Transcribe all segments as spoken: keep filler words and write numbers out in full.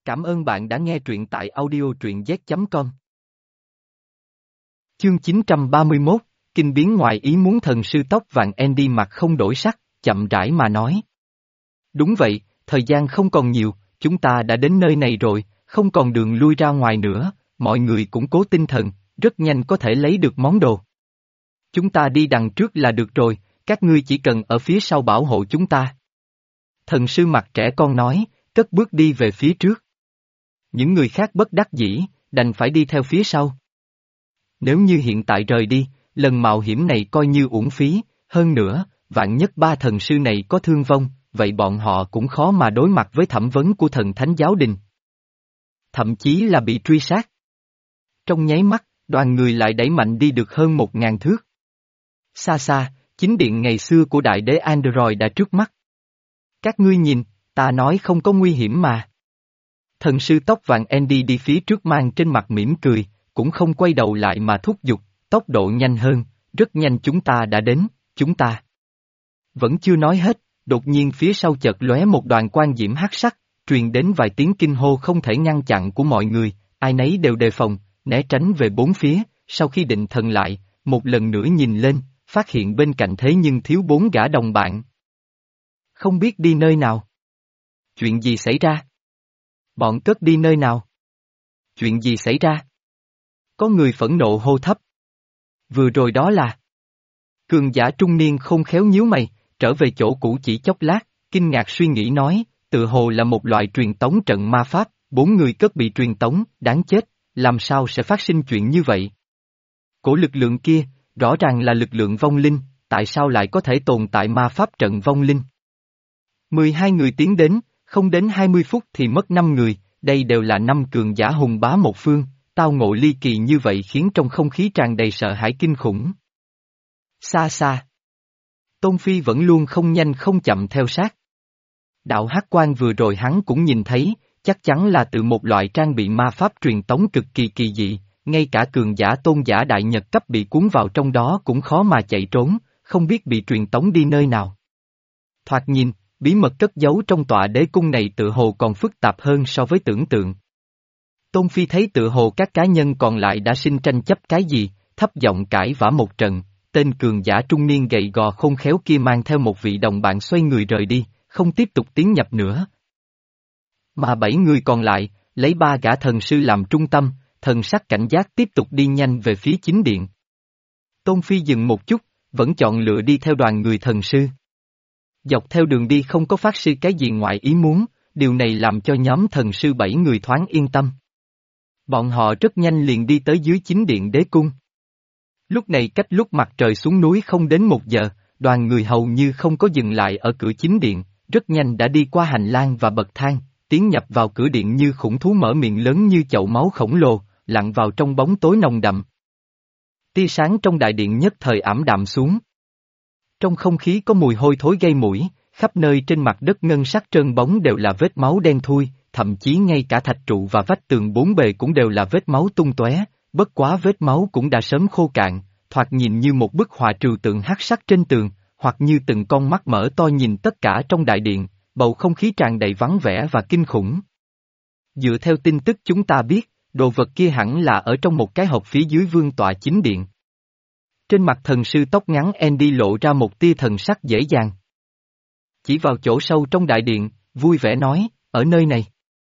Cảm ơn bạn đã nghe truyện tại audio truyện z chấm com. Chương chín trăm ba mươi mốt, Kinh biến ngoài ý muốn. Thần sư tóc vàng Andy mặt không đổi sắc, chậm rãi mà nói. Đúng vậy, thời gian không còn nhiều, chúng ta đã đến nơi này rồi, không còn đường lui ra ngoài nữa, mọi người củng cố tinh thần, rất nhanh có thể lấy được món đồ. Chúng ta đi đằng trước là được rồi, các ngươi chỉ cần ở phía sau bảo hộ chúng ta. Thần sư mặt trẻ con nói, cất bước đi về phía trước. Những người khác bất đắc dĩ, đành phải đi theo phía sau. Nếu như hiện tại rời đi, lần mạo hiểm này coi như uổng phí, hơn nữa, vạn nhất ba thần sư này có thương vong, vậy bọn họ cũng khó mà đối mặt với thẩm vấn của thần thánh giáo đình. Thậm chí là bị truy sát. Trong nháy mắt, đoàn người lại đẩy mạnh đi được hơn một ngàn thước. Xa xa, chính điện ngày xưa của đại đế Android đã trước mắt. Các ngươi nhìn, ta nói không có nguy hiểm mà. Thần sư tóc vàng Andy đi phía trước mang trên mặt mỉm cười, cũng không quay đầu lại mà thúc giục, tốc độ nhanh hơn, rất nhanh chúng ta đã đến, chúng ta. Vẫn chưa nói hết, đột nhiên phía sau chợt lóe một đoàn quang diễm hắc sắc, truyền đến vài tiếng kinh hô không thể ngăn chặn của mọi người, ai nấy đều đề phòng, né tránh về bốn phía, sau khi định thần lại, một lần nữa nhìn lên, phát hiện bên cạnh thế nhưng thiếu bốn gã đồng bạn. Không biết đi nơi nào. Chuyện gì xảy ra? Bọn cất đi nơi nào? Chuyện gì xảy ra? Có người phẫn nộ hô thấp. Vừa rồi đó là... Cường giả trung niên không khéo nhíu mày, trở về chỗ cũ chỉ chốc lát, kinh ngạc suy nghĩ nói, tự hồ là một loại truyền tống trận ma pháp, bốn người cất bị truyền tống, đáng chết, làm sao sẽ phát sinh chuyện như vậy? Cổ lực lượng kia, rõ ràng là lực lượng vong linh, tại sao lại có thể tồn tại ma pháp trận vong linh? mười hai người tiến đến, không đến hai mươi phút thì mất năm người, đây đều là năm cường giả hùng bá một phương, tao ngộ ly kỳ như vậy khiến trong không khí tràn đầy sợ hãi kinh khủng. Xa xa. Tôn Phi vẫn luôn không nhanh không chậm theo sát. Đạo hắc quan vừa rồi hắn cũng nhìn thấy, chắc chắn là từ một loại trang bị ma pháp truyền tống cực kỳ kỳ dị, ngay cả cường giả tôn giả đại nhật cấp bị cuốn vào trong đó cũng khó mà chạy trốn, không biết bị truyền tống đi nơi nào. Thoạt nhìn, bí mật cất giấu trong tọa đế cung này tự hồ còn phức tạp hơn so với tưởng tượng. Tôn Phi thấy tự hồ các cá nhân còn lại đã sinh tranh chấp cái gì, thấp giọng cãi vã một trận, tên cường giả trung niên gầy gò khôn khéo kia mang theo một vị đồng bạn xoay người rời đi, không tiếp tục tiến nhập nữa. Mà bảy người còn lại, lấy ba gã thần sư làm trung tâm, thần sắc cảnh giác tiếp tục đi nhanh về phía chính điện. Tôn Phi dừng một chút, vẫn chọn lựa đi theo đoàn người thần sư. Dọc theo đường đi không có phát sinh cái gì ngoài ý muốn, điều này làm cho nhóm thần sư bảy người thoáng yên tâm. Bọn họ rất nhanh liền đi tới dưới chính điện đế cung. Lúc này cách lúc mặt trời xuống núi không đến một giờ, đoàn người hầu như không có dừng lại ở cửa chính điện, rất nhanh đã đi qua hành lang và bậc thang, tiến nhập vào cửa điện như khủng thú mở miệng lớn như chậu máu khổng lồ, lặn vào trong bóng tối nồng đậm. Tia sáng trong đại điện nhất thời ảm đạm xuống. Trong không khí có mùi hôi thối gây mũi, khắp nơi trên mặt đất ngân sắc trơn bóng đều là vết máu đen thui, thậm chí ngay cả thạch trụ và vách tường bốn bề cũng đều là vết máu tung tóe, bất quá vết máu cũng đã sớm khô cạn, thoạt nhìn như một bức họa trừu tượng hắc sắc trên tường, hoặc như từng con mắt mở to nhìn tất cả trong đại điện, bầu không khí tràn đầy vắng vẻ và kinh khủng. Dựa theo tin tức chúng ta biết, đồ vật kia hẳn là ở trong một cái hộp phía dưới vương tọa chính điện. Trên mặt thần sư tóc ngắn Andy lộ ra một tia thần sắc dễ dàng. Chỉ vào chỗ sâu trong đại điện, vui vẻ nói, ở nơi này.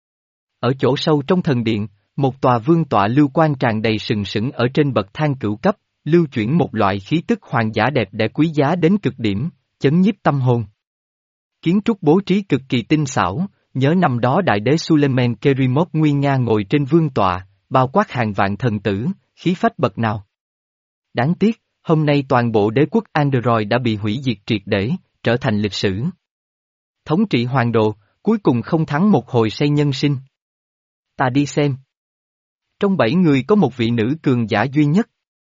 Ở chỗ sâu trong thần điện, một tòa vương tọa lưu quan tràn đầy sừng sững ở trên bậc thang cửu cấp, lưu chuyển một loại khí tức hoàng giả đẹp đẽ quý giá đến cực điểm, chấn nhiếp tâm hồn. Kiến trúc bố trí cực kỳ tinh xảo, nhớ năm đó đại đế Suleiman Kerimov nguy nga ngồi trên vương tọa, bao quát hàng vạn thần tử, khí phách bậc nào. Đáng tiếc, hôm nay toàn bộ đế quốc Android đã bị hủy diệt triệt để, trở thành lịch sử. Thống trị hoàng đồ, cuối cùng không thắng một hồi xây nhân sinh. Ta đi xem. Trong bảy người có một vị nữ cường giả duy nhất.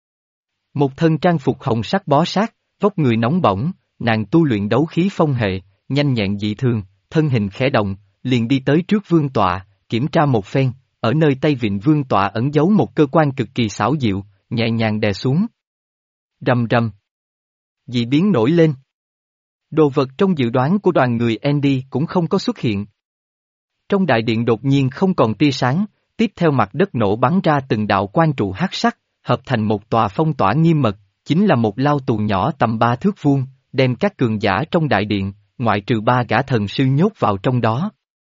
Một thân trang phục hồng sắc bó sát, vóc người nóng bỏng, nàng tu luyện đấu khí phong hệ, nhanh nhẹn dị thường, thân hình khẽ động, liền đi tới trước vương tọa, kiểm tra một phen, ở nơi tay vịn vương tọa ẩn giấu một cơ quan cực kỳ xảo diệu, nhẹ nhàng đè xuống. Rầm rầm. Dị biến nổi lên. Đồ vật trong dự đoán của đoàn người Andy cũng không có xuất hiện. Trong đại điện đột nhiên không còn tia sáng, tiếp theo mặt đất nổ bắn ra từng đạo quang trụ hắc sắc, hợp thành một tòa phong tỏa nghiêm mật, chính là một lao tù nhỏ tầm ba thước vuông, đem các cường giả trong đại điện, ngoại trừ ba gã thần sư nhốt vào trong đó.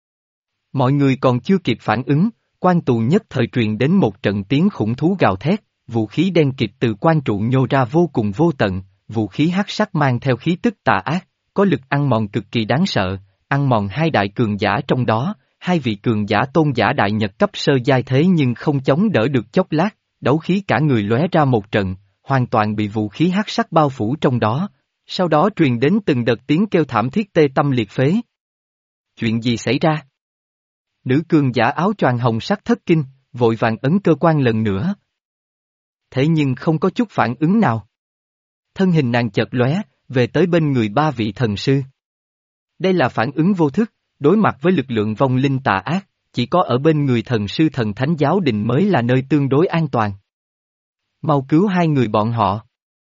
Mọi người còn chưa kịp phản ứng, quan tù nhất thời truyền đến một trận tiếng khủng thú gào thét, vũ khí đen kịt từ quan trụ nhô ra vô cùng vô tận, vũ khí hắc sắc mang theo khí tức tà ác, có lực ăn mòn cực kỳ đáng sợ, ăn mòn hai đại cường giả trong đó, hai vị cường giả tôn giả đại nhật cấp sơ giai thế nhưng không chống đỡ được chốc lát, đấu khí cả người lóe ra một trận, hoàn toàn bị vũ khí hắc sắc bao phủ trong đó, sau đó truyền đến từng đợt tiếng kêu thảm thiết tê tâm liệt phế. Chuyện gì xảy ra? Nữ cường giả áo choàng hồng sắc thất kinh, vội vàng ấn cơ quan lần nữa. Thế nhưng không có chút phản ứng nào. Thân hình nàng chợt lóe, về tới bên người ba vị thần sư. Đây là phản ứng vô thức, đối mặt với lực lượng vong linh tà ác, chỉ có ở bên người thần sư thần thánh giáo đình mới là nơi tương đối an toàn. Mau cứu hai người bọn họ.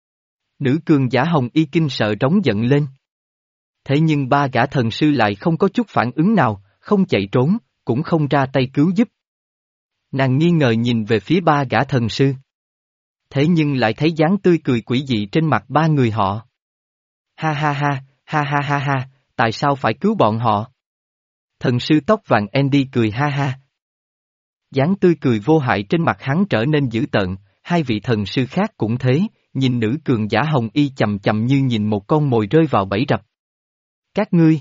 Nữ cường giả hồng y kinh sợ trống giận lên. Thế nhưng ba gã thần sư lại không có chút phản ứng nào, không chạy trốn, cũng không ra tay cứu giúp. Nàng nghi ngờ nhìn về phía ba gã thần sư. Thế nhưng lại thấy dáng tươi cười quỷ dị trên mặt ba người họ. Ha ha ha, ha ha ha ha, tại sao phải cứu bọn họ? Thần sư tóc vàng Andy cười ha ha. Dáng tươi cười vô hại trên mặt hắn trở nên dữ tợn, hai vị thần sư khác cũng thế, nhìn nữ cường giả hồng y chầm chầm như nhìn một con mồi rơi vào bẫy rập. Các ngươi!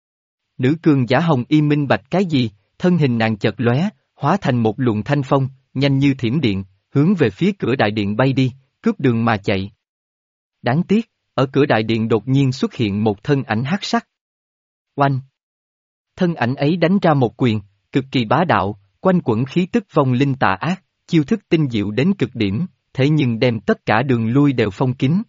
Nữ cường giả hồng y minh bạch cái gì, thân hình nàng chợt lóe, hóa thành một luồng thanh phong, nhanh như thiểm điện, hướng về phía cửa đại điện bay đi, cướp đường mà chạy. Đáng tiếc, ở cửa đại điện đột nhiên xuất hiện một thân ảnh hắc sắc. Oanh! Thân ảnh ấy đánh ra một quyền, cực kỳ bá đạo, quanh quẩn khí tức vong linh tà ác, chiêu thức tinh diệu đến cực điểm, thế nhưng đem tất cả đường lui đều phong kín.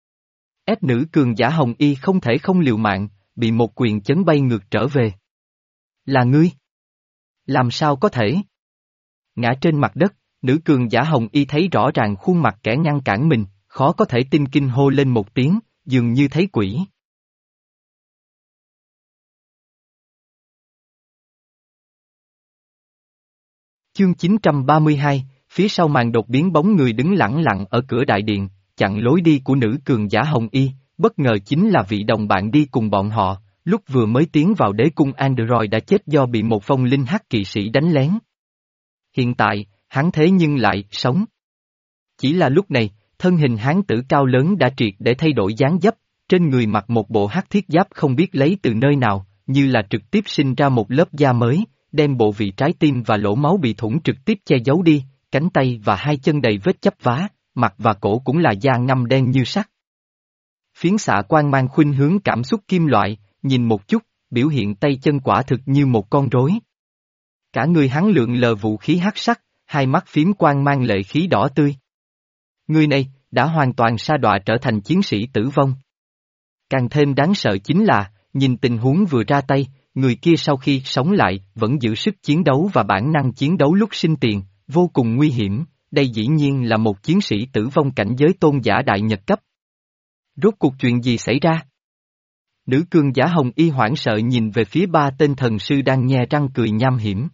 Ép nữ cường giả hồng y không thể không liều mạng, bị một quyền chấn bay ngược trở về. Là ngươi? Làm sao có thể? Ngã trên mặt đất, nữ cường giả hồng y thấy rõ ràng khuôn mặt kẻ ngăn cản mình, khó có thể tin kinh hô lên một tiếng, dường như thấy quỷ. Chương chín trăm ba mươi hai, phía sau màn đột biến bóng người đứng lẳng lặng ở cửa đại điện, chặn lối đi của nữ cường giả hồng y, bất ngờ chính là vị đồng bạn đi cùng bọn họ, lúc vừa mới tiến vào đế cung Android đã chết do bị một vong linh hắc kỵ sĩ đánh lén. Hiện tại, hắn thế nhưng lại sống. Chỉ là lúc này, thân hình hán tử cao lớn đã triệt để thay đổi dáng dấp, trên người mặc một bộ hắc thiết giáp không biết lấy từ nơi nào, như là trực tiếp sinh ra một lớp da mới, đem bộ vị trái tim và lỗ máu bị thủng trực tiếp che giấu đi, cánh tay và hai chân đầy vết chắp vá, mặt và cổ cũng là da ngăm đen như sắt. Phiến xạ quang mang khuynh hướng cảm xúc kim loại, nhìn một chút, biểu hiện tay chân quả thực như một con rối. Cả người hắn lượn lờ vũ khí hắc sắc, hai mắt phím quang mang lệ khí đỏ tươi. Người này, đã hoàn toàn sa đọa trở thành chiến sĩ tử vong. Càng thêm đáng sợ chính là, nhìn tình huống vừa ra tay, người kia sau khi sống lại, vẫn giữ sức chiến đấu và bản năng chiến đấu lúc sinh tiền, vô cùng nguy hiểm, đây dĩ nhiên là một chiến sĩ tử vong cảnh giới tôn giả đại nhật cấp. Rốt cuộc chuyện gì xảy ra? Nữ cường giả hồng y hoảng sợ nhìn về phía ba tên thần sư đang nhe răng cười nham hiểm.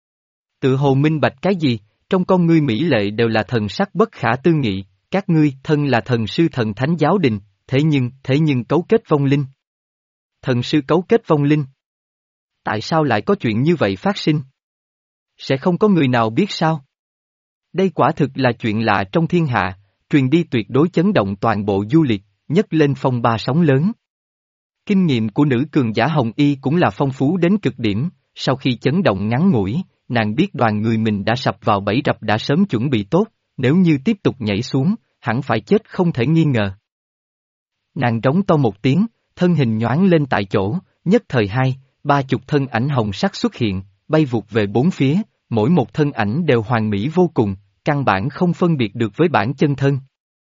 Tự hồ minh bạch cái gì, trong con ngươi mỹ lệ đều là thần sắc bất khả tư nghị, các ngươi thân là thần sư thần thánh giáo đình, thế nhưng, thế nhưng cấu kết vong linh. Thần sư cấu kết vong linh. Tại sao lại có chuyện như vậy phát sinh? Sẽ không có người nào biết sao? Đây quả thực là chuyện lạ trong thiên hạ, truyền đi tuyệt đối chấn động toàn bộ du lịch, nhấc lên phong ba sóng lớn. Kinh nghiệm của nữ cường giả hồng y cũng là phong phú đến cực điểm, sau khi chấn động ngắn ngủi, nàng biết đoàn người mình đã sập vào bẫy rập đã sớm chuẩn bị tốt, nếu như tiếp tục nhảy xuống, hẳn phải chết không thể nghi ngờ. Nàng rống to một tiếng, thân hình nhoáng lên tại chỗ, nhất thời hai, ba chục thân ảnh hồng sắc xuất hiện, bay vụt về bốn phía, mỗi một thân ảnh đều hoàn mỹ vô cùng, căn bản không phân biệt được với bản chân thân.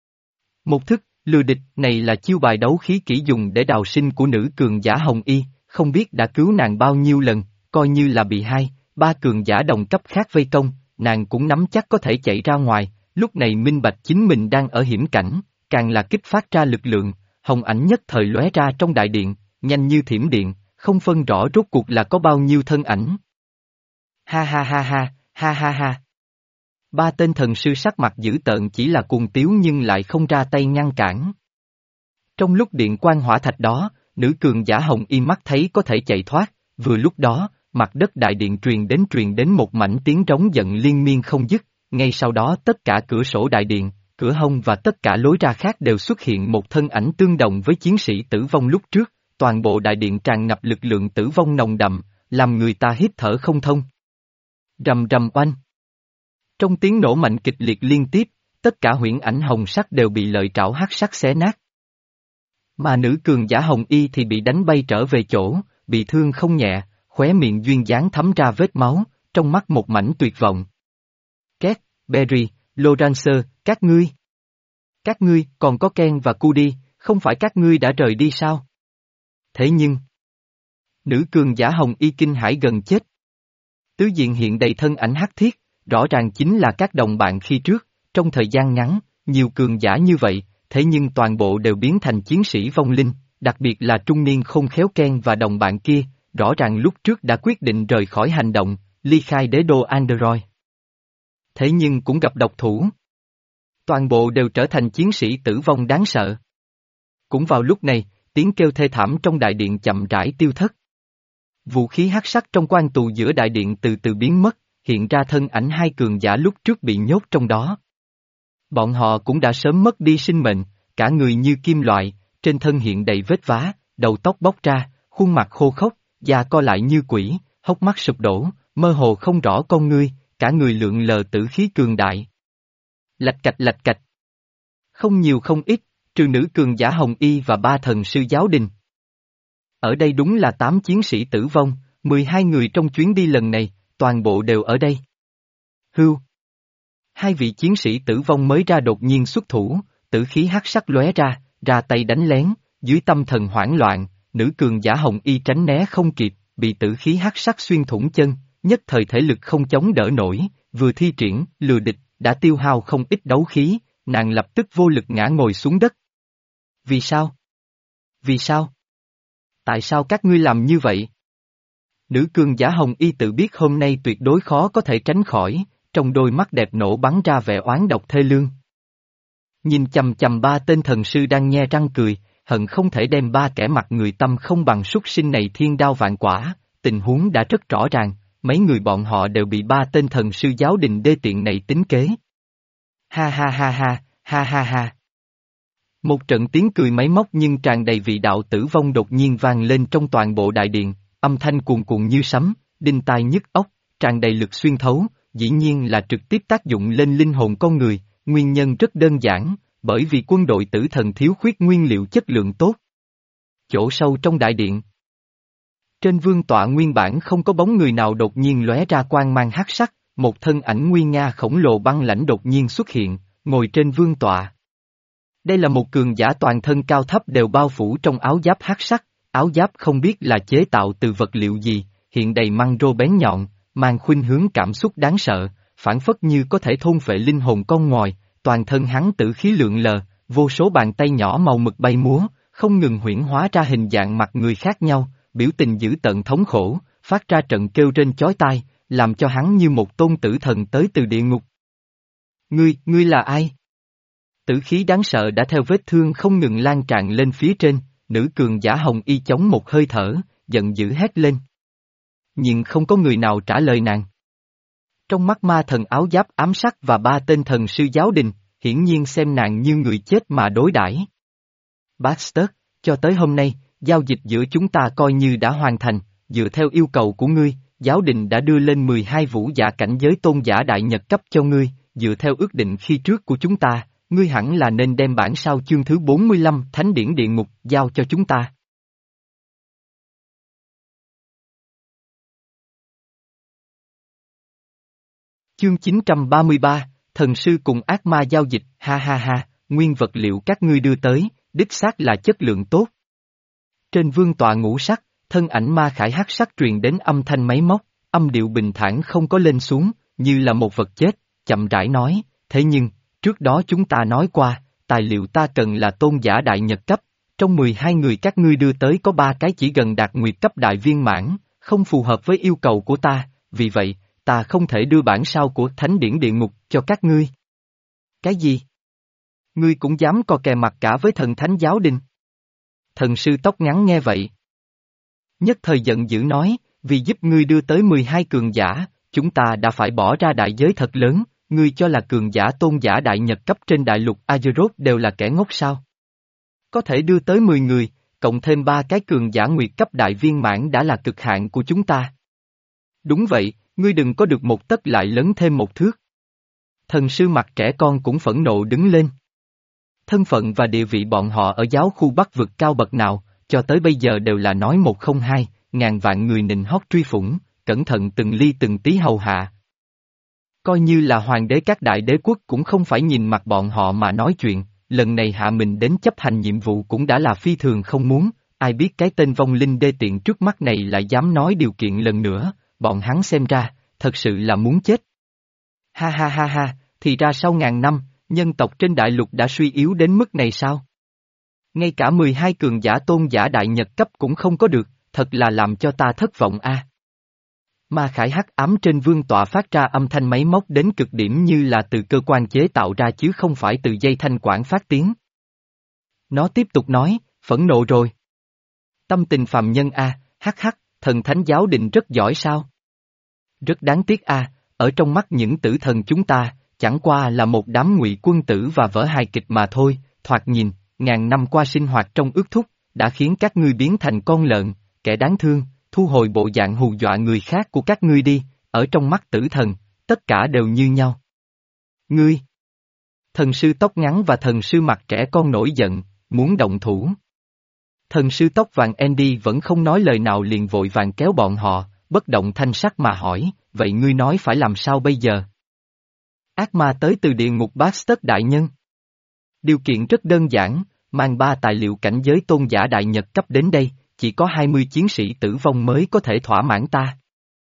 Một thức, lừa địch này là chiêu bài đấu khí kỹ dùng để đào sinh của nữ cường giả hồng y, không biết đã cứu nàng bao nhiêu lần, coi như là bị hai, ba cường giả đồng cấp khác vây công, nàng cũng nắm chắc có thể chạy ra ngoài, lúc này minh bạch chính mình đang ở hiểm cảnh, càng là kích phát ra lực lượng, hồng ảnh nhất thời lóe ra trong đại điện, nhanh như thiểm điện, không phân rõ rốt cuộc là có bao nhiêu thân ảnh. Ha ha ha ha, ha ha ha. Ba tên thần sư sắc mặt dữ tợn chỉ là cuồng tiếu nhưng lại không ra tay ngăn cản. Trong lúc điện quan hỏa thạch đó, nữ cường giả hồng y mắt thấy có thể chạy thoát, vừa lúc đó, mặt đất đại điện truyền đến truyền đến một mảnh tiếng trống giận liên miên không dứt, ngay sau đó tất cả cửa sổ đại điện, cửa hông và tất cả lối ra khác đều xuất hiện một thân ảnh tương đồng với chiến sĩ tử vong lúc trước, toàn bộ đại điện tràn ngập lực lượng tử vong nồng đậm, làm người ta hít thở không thông. Rầm rầm oanh. Trong tiếng nổ mạnh kịch liệt liên tiếp, tất cả huyễn ảnh hồng sắc đều bị lợi trảo hắc sắc xé nát. Mà nữ cường giả hồng y thì bị đánh bay trở về chỗ, bị thương không nhẹ, khóe miệng duyên dáng thấm ra vết máu, trong mắt một mảnh tuyệt vọng. Két, Berry, Lorancer, các ngươi. Các ngươi, còn có Ken và Cudi, không phải các ngươi đã rời đi sao? Thế nhưng, nữ cường giả hồng y kinh hãi gần chết. Tứ diện hiện đầy thân ảnh hắc thiết, rõ ràng chính là các đồng bạn khi trước, trong thời gian ngắn, nhiều cường giả như vậy, thế nhưng toàn bộ đều biến thành chiến sĩ vong linh, đặc biệt là trung niên không khéo Ken và đồng bạn kia, rõ ràng lúc trước đã quyết định rời khỏi hành động, ly khai đế đô Android. Thế nhưng cũng gặp độc thủ. Toàn bộ đều trở thành chiến sĩ tử vong đáng sợ. Cũng vào lúc này, tiếng kêu thê thảm trong đại điện chậm rãi tiêu thất. Vũ khí hắc sắc trong quan tù giữa đại điện từ từ biến mất, hiện ra thân ảnh hai cường giả lúc trước bị nhốt trong đó. Bọn họ cũng đã sớm mất đi sinh mệnh, cả người như kim loại, trên thân hiện đầy vết vá, đầu tóc bóc ra, khuôn mặt khô khốc, da co lại như quỷ, hốc mắt sụp đổ, mơ hồ không rõ con ngươi, cả người lượn lờ tử khí cường đại. Lạch cạch lạch cạch. Không nhiều không ít, trừ nữ cường giả hồng y và ba thần sư giáo đình. Ở đây đúng là tám chiến sĩ tử vong, mười hai người trong chuyến đi lần này, toàn bộ đều ở đây. Hưu. Hai vị chiến sĩ tử vong mới ra đột nhiên xuất thủ, tử khí hắc sắc lóe ra, ra tay đánh lén, dưới tâm thần hoảng loạn, nữ cường giả hồng y tránh né không kịp, bị tử khí hắc sắc xuyên thủng chân, nhất thời thể lực không chống đỡ nổi, vừa thi triển, lừa địch, đã tiêu hao không ít đấu khí, nàng lập tức vô lực ngã ngồi xuống đất. Vì sao? Vì sao? Tại sao các ngươi làm như vậy? Nữ cường giả hồng y tự biết hôm nay tuyệt đối khó có thể tránh khỏi, trong đôi mắt đẹp nổ bắn ra vẻ oán độc thê lương. Nhìn chầm chầm ba tên thần sư đang nhe răng cười, hận không thể đem ba kẻ mặt người tâm không bằng súc sinh này thiên đao vạn quả, tình huống đã rất rõ ràng, mấy người bọn họ đều bị ba tên thần sư giáo đình đê tiện này tính kế. Ha ha ha ha, ha ha ha. Một trận tiếng cười máy móc nhưng tràn đầy vị đạo tử vong đột nhiên vang lên trong toàn bộ đại điện, âm thanh cuồn cuộn như sấm, đinh tai nhức óc, tràn đầy lực xuyên thấu, dĩ nhiên là trực tiếp tác dụng lên linh hồn con người, nguyên nhân rất đơn giản, bởi vì quân đội tử thần thiếu khuyết nguyên liệu chất lượng tốt. Chỗ sâu trong đại điện. Trên vương tọa nguyên bản không có bóng người nào đột nhiên lóe ra quang mang hắc sắc, một thân ảnh nguy nga khổng lồ băng lãnh đột nhiên xuất hiện, ngồi trên vương tọa. Đây là một cường giả toàn thân cao thấp đều bao phủ trong áo giáp hắc sắc, áo giáp không biết là chế tạo từ vật liệu gì, hiện đầy măng rô bén nhọn, mang khuynh hướng cảm xúc đáng sợ, phản phất như có thể thôn phệ linh hồn con ngòi, toàn thân hắn tử khí lượn lờ, vô số bàn tay nhỏ màu mực bay múa, không ngừng huyễn hóa ra hình dạng mặt người khác nhau, biểu tình dữ tợn thống khổ, phát ra trận kêu rên chói tai, làm cho hắn như một tôn tử thần tới từ địa ngục. Ngươi, ngươi là ai? Tử khí đáng sợ đã theo vết thương không ngừng lan tràn lên phía trên, nữ cường giả hồng y chống một hơi thở, giận dữ hét lên. Nhưng không có người nào trả lời nàng. Trong mắt ma thần áo giáp ám sắc và ba tên thần sư giáo đình, hiển nhiên xem nàng như người chết mà đối đãi. Baxter, cho tới hôm nay, giao dịch giữa chúng ta coi như đã hoàn thành, dựa theo yêu cầu của ngươi, giáo đình đã đưa lên mười hai vũ giả cảnh giới tôn giả đại nhật cấp cho ngươi, dựa theo ước định khi trước của chúng ta, ngươi hẳn là nên đem bản sao chương thứ bốn mươi lăm Thánh điển địa ngục giao cho chúng ta. Chương chín trăm ba mươi ba, thần sư cùng ác ma giao dịch, ha ha ha, nguyên vật liệu các ngươi đưa tới, đích xác là chất lượng tốt. Trên vương tọa ngũ sắc, thân ảnh ma khải hắc sắc truyền đến âm thanh máy móc, âm điệu bình thản không có lên xuống, như là một vật chết, chậm rãi nói, thế nhưng, trước đó chúng ta nói qua, tài liệu ta cần là tôn giả đại nhật cấp, trong mười hai người các ngươi đưa tới có ba cái chỉ gần đạt nguyệt cấp đại viên mãn, không phù hợp với yêu cầu của ta, vì vậy, ta không thể đưa bản sao của thánh điển địa ngục cho các ngươi. Cái gì? Ngươi cũng dám co kè mặt cả với thần thánh giáo đình? Thần sư tóc ngắn nghe vậy. Nhất thời giận dữ nói, vì giúp ngươi đưa tới mười hai cường giả, chúng ta đã phải bỏ ra đại giới thật lớn, ngươi cho là cường giả tôn giả đại nhật cấp trên đại lục Azeroth đều là kẻ ngốc sao? Có thể đưa tới mười người, cộng thêm ba cái cường giả nguyệt cấp đại viên mãn đã là cực hạn của chúng ta. Đúng vậy, ngươi đừng có được một tấc lại lớn thêm một thước. Thần sư mặt trẻ con cũng phẫn nộ đứng lên. Thân phận và địa vị bọn họ ở giáo khu Bắc vực cao bậc nào, cho tới bây giờ đều là nói một không hai, ngàn vạn người nịnh hót truy phủng, cẩn thận từng ly từng tí hầu hạ. Coi như là hoàng đế các đại đế quốc cũng không phải nhìn mặt bọn họ mà nói chuyện, lần này hạ mình đến chấp hành nhiệm vụ cũng đã là phi thường không muốn, ai biết cái tên vong linh đê tiện trước mắt này lại dám nói điều kiện lần nữa, bọn hắn xem ra, thật sự là muốn chết. Ha ha ha ha, thì ra sau ngàn năm, nhân tộc trên đại lục đã suy yếu đến mức này sao? Ngay cả mười hai cường giả tôn giả đại nhật cấp cũng không có được, thật là làm cho ta thất vọng a. À. Ma khải hắc ám trên vương tọa phát ra âm thanh máy móc đến cực điểm như là từ cơ quan chế tạo ra chứ không phải từ dây thanh quản phát tiếng. Nó tiếp tục nói, phẫn nộ rồi. Tâm tình phàm nhân a, hắc hắc, thần thánh giáo định rất giỏi sao? Rất đáng tiếc a, ở trong mắt những tử thần chúng ta, chẳng qua là một đám ngụy quân tử và vở hài kịch mà thôi, thoạt nhìn, ngàn năm qua sinh hoạt trong ước thúc, đã khiến các ngươi biến thành con lợn, kẻ đáng thương, thu hồi bộ dạng hù dọa người khác của các ngươi đi, ở trong mắt tử thần, tất cả đều như nhau. Ngươi! Thần sư tóc ngắn và thần sư mặt trẻ con nổi giận, muốn động thủ. Thần sư tóc vàng Andy vẫn không nói lời nào liền vội vàng kéo bọn họ, bất động thanh sắc mà hỏi, vậy ngươi nói phải làm sao bây giờ? Ác ma tới từ địa ngục Bastard đại nhân. Điều kiện rất đơn giản, mang ba tài liệu cảnh giới tôn giả đại nhật cấp đến đây, chỉ có hai mươi chiến sĩ tử vong mới có thể thỏa mãn ta.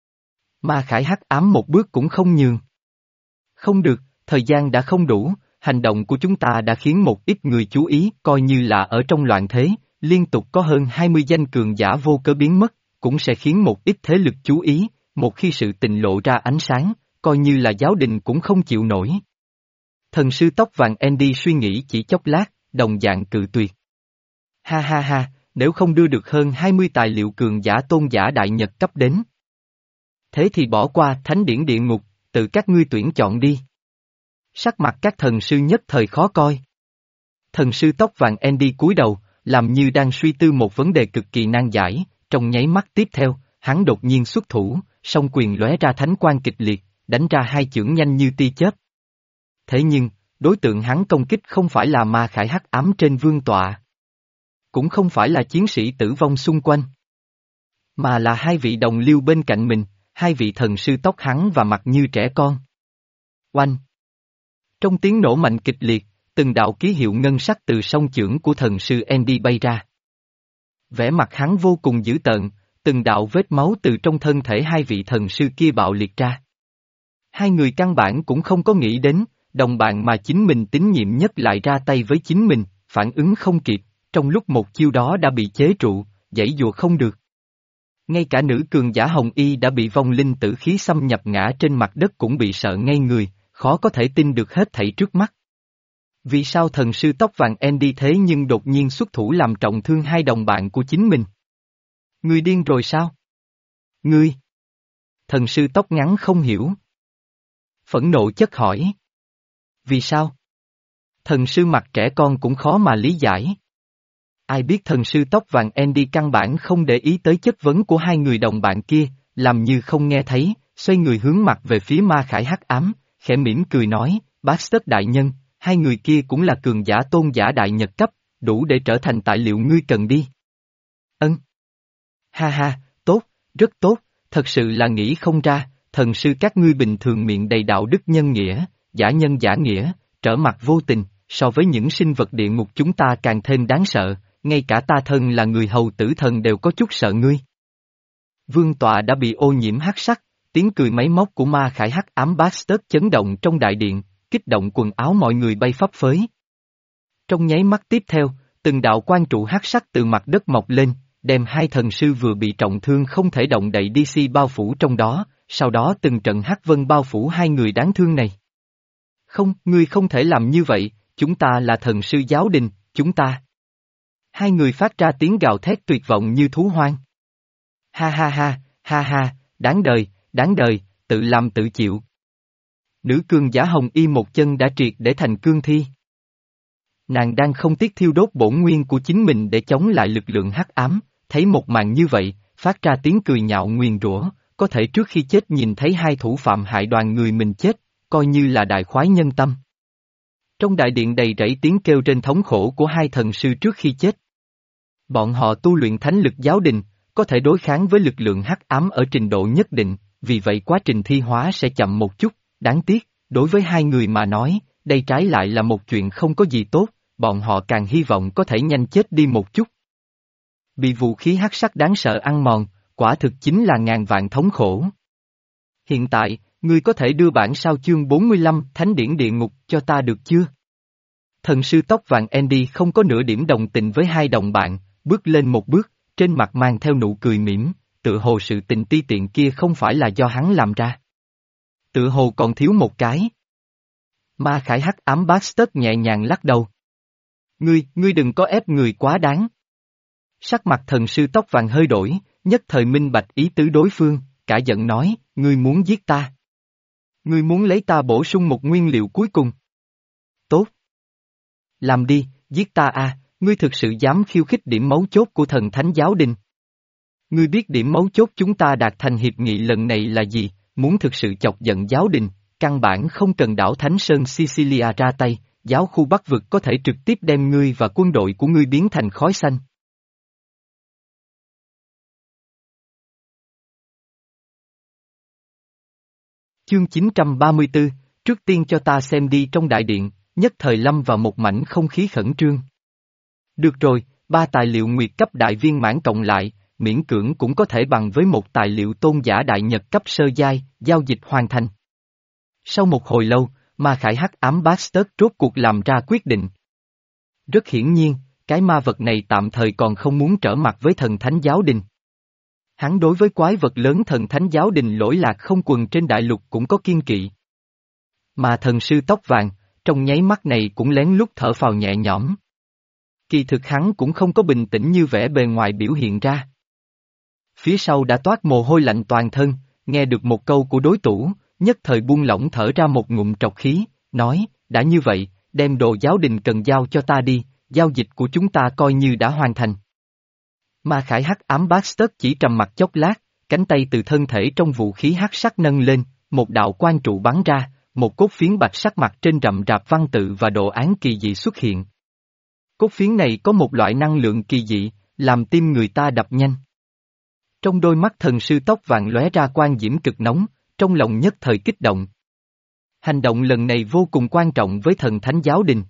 Ma khải hắc ám một bước cũng không nhường. Không được, thời gian đã không đủ, hành động của chúng ta đã khiến một ít người chú ý, coi như là ở trong loạn thế, liên tục có hơn hai mươi danh cường giả vô cớ biến mất, cũng sẽ khiến một ít thế lực chú ý, một khi sự tình lộ ra ánh sáng, coi như là giáo đình cũng không chịu nổi. Thần sư tóc vàng Andy suy nghĩ chỉ chốc lát, đồng dạng cự tuyệt. Ha ha ha, nếu không đưa được hơn hai mươi tài liệu cường giả tôn giả đại nhật cấp đến. Thế thì bỏ qua thánh điển địa ngục, tự các ngươi tuyển chọn đi. Sắc mặt các thần sư nhất thời khó coi. Thần sư tóc vàng Andy cúi đầu, làm như đang suy tư một vấn đề cực kỳ nan giải, trong nháy mắt tiếp theo, hắn đột nhiên xuất thủ, song quyền lóe ra thánh quang kịch liệt, đánh ra hai chưởng nhanh như tia chớp. Thế nhưng, đối tượng hắn công kích không phải là ma khải hắc ám trên vương tọa. Cũng không phải là chiến sĩ tử vong xung quanh. Mà là hai vị đồng liêu bên cạnh mình, hai vị thần sư tóc hắn và mặt như trẻ con. Oanh! Trong tiếng nổ mạnh kịch liệt, từng đạo ký hiệu ngân sắc từ song chưởng của thần sư Andy bay ra. Vẻ mặt hắn vô cùng dữ tợn, từng đạo vết máu từ trong thân thể hai vị thần sư kia bạo liệt ra. Hai người căn bản cũng không có nghĩ đến, đồng bạn mà chính mình tín nhiệm nhất lại ra tay với chính mình, phản ứng không kịp, trong lúc một chiêu đó đã bị chế trụ, giãy dụa không được. Ngay cả nữ cường giả Hồng Y đã bị vong linh tử khí xâm nhập ngã trên mặt đất cũng bị sợ ngây người, khó có thể tin được hết thảy trước mắt. Vì sao thần sư tóc vàng Andy thế nhưng đột nhiên xuất thủ làm trọng thương hai đồng bạn của chính mình? Ngươi điên rồi sao? Ngươi! Thần sư tóc ngắn không hiểu. Phẫn nộ chất hỏi. Vì sao? Thần sư mặt trẻ con cũng khó mà lý giải. Ai biết thần sư tóc vàng Andy căn bản không để ý tới chất vấn của hai người đồng bạn kia, làm như không nghe thấy, xoay người hướng mặt về phía ma khải hắc ám, khẽ mỉm cười nói, Bastard đại nhân, hai người kia cũng là cường giả tôn giả đại nhật cấp, đủ để trở thành tài liệu ngươi cần đi. Ân. Ha ha, tốt, rất tốt, thật sự là nghĩ không ra, thần sư các ngươi bình thường miệng đầy đạo đức nhân nghĩa, giả nhân giả nghĩa, trở mặt vô tình, so với những sinh vật địa ngục chúng ta càng thêm đáng sợ, ngay cả ta thân là người hầu tử thần đều có chút sợ ngươi. Vương tọa đã bị ô nhiễm hắc sắc, tiếng cười máy móc của ma khải hắc ám Bastard chấn động trong đại điện, kích động quần áo mọi người bay phấp phới. Trong nháy mắt tiếp theo, từng đạo quan trụ hắc sắc từ mặt đất mọc lên, đem hai thần sư vừa bị trọng thương không thể động đậy đê xê bao phủ trong đó, sau đó từng trận hắc vân bao phủ hai người đáng thương này. Không, ngươi không thể làm như vậy, chúng ta là thần sư giáo đình, chúng ta. Hai người phát ra tiếng gào thét tuyệt vọng như thú hoang. Ha ha ha, ha ha, đáng đời, đáng đời, tự làm tự chịu. Nữ cường giả hồng y một chân đã triệt để thành cương thi. Nàng đang không tiếc thiêu đốt bổn nguyên của chính mình để chống lại lực lượng hắc ám, thấy một màn như vậy, phát ra tiếng cười nhạo nguyền rủa, có thể trước khi chết nhìn thấy hai thủ phạm hại đoàn người mình chết, coi như là đại khoái nhân tâm. Trong đại điện đầy rẫy tiếng kêu trên thống khổ của hai thần sư trước khi chết. Bọn họ tu luyện thánh lực giáo đình, có thể đối kháng với lực lượng hắc ám ở trình độ nhất định, vì vậy quá trình thi hóa sẽ chậm một chút, đáng tiếc, đối với hai người mà nói, đây trái lại là một chuyện không có gì tốt, bọn họ càng hy vọng có thể nhanh chết đi một chút. Bị vũ khí hắc sắc đáng sợ ăn mòn, quả thực chính là ngàn vạn thống khổ. Hiện tại, ngươi có thể đưa bản sao chương bốn mươi lăm Thánh điển địa ngục cho ta được chưa? Thần sư tóc vàng Andy không có nửa điểm đồng tình với hai đồng bạn, bước lên một bước, trên mặt mang theo nụ cười mỉm, tự hồ sự tình ti tiện kia không phải là do hắn làm ra. Tự hồ còn thiếu một cái. Ma Khải hắc ám Bastard nhẹ nhàng lắc đầu. Ngươi, ngươi đừng có ép người quá đáng. Sắc mặt thần sư tóc vàng hơi đổi, nhất thời minh bạch ý tứ đối phương, cả giận nói, ngươi muốn giết ta. Ngươi muốn lấy ta bổ sung một nguyên liệu cuối cùng. Tốt. Làm đi, giết ta a, ngươi thực sự dám khiêu khích điểm mấu chốt của thần thánh giáo đình. Ngươi biết điểm mấu chốt chúng ta đạt thành hiệp nghị lần này là gì, muốn thực sự chọc giận giáo đình, căn bản không cần đảo Thánh Sơn Sicilia ra tay, giáo khu Bắc vực có thể trực tiếp đem ngươi và quân đội của ngươi biến thành khói xanh. Chương chín trăm ba mươi tư, trước tiên cho ta xem đi trong đại điện, nhất thời lâm vào một mảnh không khí khẩn trương. Được rồi, ba tài liệu nguyệt cấp đại viên mãn cộng lại, miễn cưỡng cũng có thể bằng với một tài liệu tôn giả đại nhật cấp sơ giai, giao dịch hoàn thành. Sau một hồi lâu, Ma Khải hắc ám Bastard rốt cuộc làm ra quyết định. Rất hiển nhiên, cái ma vật này tạm thời còn không muốn trở mặt với thần thánh giáo đình. Hắn đối với quái vật lớn thần thánh giáo đình lỗi lạc không quần trên đại lục cũng có kiên kỵ. Mà thần sư tóc vàng, trong nháy mắt này cũng lén lút thở phào nhẹ nhõm. Kỳ thực hắn cũng không có bình tĩnh như vẻ bề ngoài biểu hiện ra. Phía sau đã toát mồ hôi lạnh toàn thân, nghe được một câu của đối thủ, nhất thời buông lỏng thở ra một ngụm trọc khí, nói, đã như vậy, đem đồ giáo đình cần giao cho ta đi, giao dịch của chúng ta coi như đã hoàn thành. Ma Khải hắc ám Bastard chỉ trầm mặt chốc lát, cánh tay từ thân thể trong vũ khí hắc sắc nâng lên, một đạo quang trụ bắn ra, một cốt phiến bạch sắc mặt trên rậm rạp văn tự và đồ án kỳ dị xuất hiện. Cốt phiến này có một loại năng lượng kỳ dị, làm tim người ta đập nhanh. Trong đôi mắt thần sư tóc vàng lóe ra quang diễm cực nóng, trong lòng nhất thời kích động. Hành động lần này vô cùng quan trọng với thần thánh giáo đình.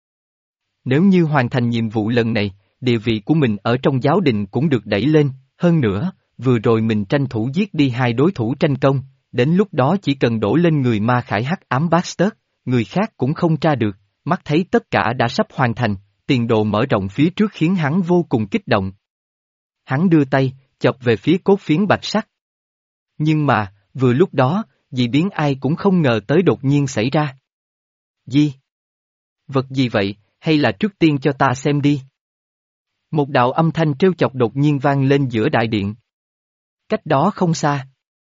Nếu như hoàn thành nhiệm vụ lần này, địa vị của mình ở trong giáo đình cũng được đẩy lên, hơn nữa, vừa rồi mình tranh thủ giết đi hai đối thủ tranh công, đến lúc đó chỉ cần đổ lên người Ma Khải hắc ám Bastard, người khác cũng không tra được, mắt thấy tất cả đã sắp hoàn thành, tiền đồ mở rộng phía trước khiến hắn vô cùng kích động. Hắn đưa tay, chộp về phía cốt phiến bạch sắc. Nhưng mà, vừa lúc đó, dị biến ai cũng không ngờ tới đột nhiên xảy ra. Gì? Vật gì vậy, hay là trước tiên cho ta xem đi? Một đạo âm thanh trêu chọc đột nhiên vang lên giữa đại điện. Cách đó không xa.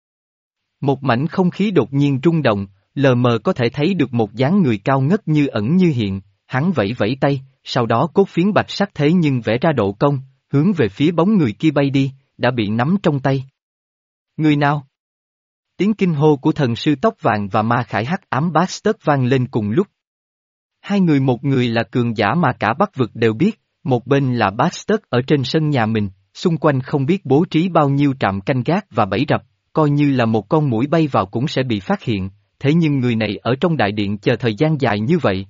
Một mảnh không khí đột nhiên rung động, lờ mờ có thể thấy được một dáng người cao ngất như ẩn như hiện, hắn vẫy vẫy tay, sau đó cốt phiến bạch sắc thế nhưng vẽ ra độ cong, hướng về phía bóng người kia bay đi, đã bị nắm trong tay. Người nào? Tiếng kinh hô của thần sư tóc vàng và Ma Khải hắc ám Bastard vang lên cùng lúc. Hai người, một người là cường giả mà cả Bắc vực đều biết, một bên là Bastard ở trên sân nhà mình, xung quanh không biết bố trí bao nhiêu trạm canh gác và bẫy rập, coi như là một con muỗi bay vào cũng sẽ bị phát hiện, thế nhưng người này ở trong đại điện chờ thời gian dài như vậy.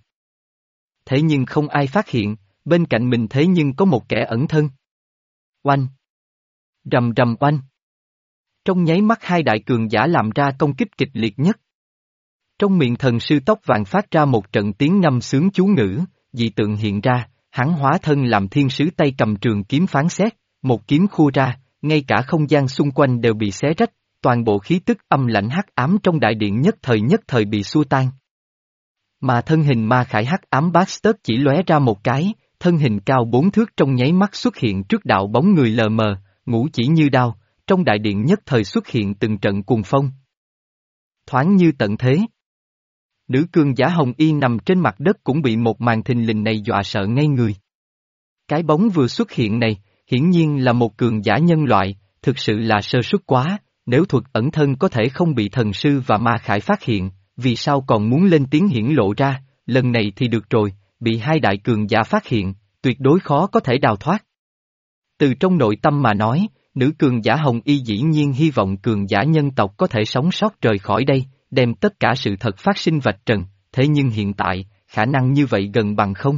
Thế nhưng không ai phát hiện, bên cạnh mình thế nhưng có một kẻ ẩn thân. Oanh! Rầm rầm oanh! Trong nháy mắt hai đại cường giả làm ra công kích kịch liệt nhất. Trong miệng thần sư tóc vàng phát ra một trận tiếng ngâm sướng chú ngữ, dị tượng hiện ra, hắn hóa thân làm thiên sứ tay cầm trường kiếm phán xét, một kiếm khua ra, ngay cả không gian xung quanh đều bị xé rách, toàn bộ khí tức âm lãnh hắc ám trong đại điện nhất thời nhất thời bị xua tan. Mà thân hình ma khải hắc ám Baxter chỉ lóe ra một cái, thân hình cao bốn thước trong nháy mắt xuất hiện trước đạo bóng người lờ mờ, ngũ chỉ như đao, trong đại điện nhất thời xuất hiện từng trận cuồng phong. Thoáng như tận thế. Nữ cường giả Hồng Y nằm trên mặt đất cũng bị một màn thình lình này dọa sợ ngây người. Cái bóng vừa xuất hiện này, hiển nhiên là một cường giả nhân loại, thực sự là sơ suất quá, nếu thuật ẩn thân có thể không bị thần sư và ma khải phát hiện, vì sao còn muốn lên tiếng hiển lộ ra, lần này thì được rồi, bị hai đại cường giả phát hiện, tuyệt đối khó có thể đào thoát. Từ trong nội tâm mà nói, nữ cường giả Hồng Y dĩ nhiên hy vọng cường giả nhân tộc có thể sống sót rời khỏi đây, đem tất cả sự thật phát sinh vạch trần, thế nhưng hiện tại, khả năng như vậy gần bằng không.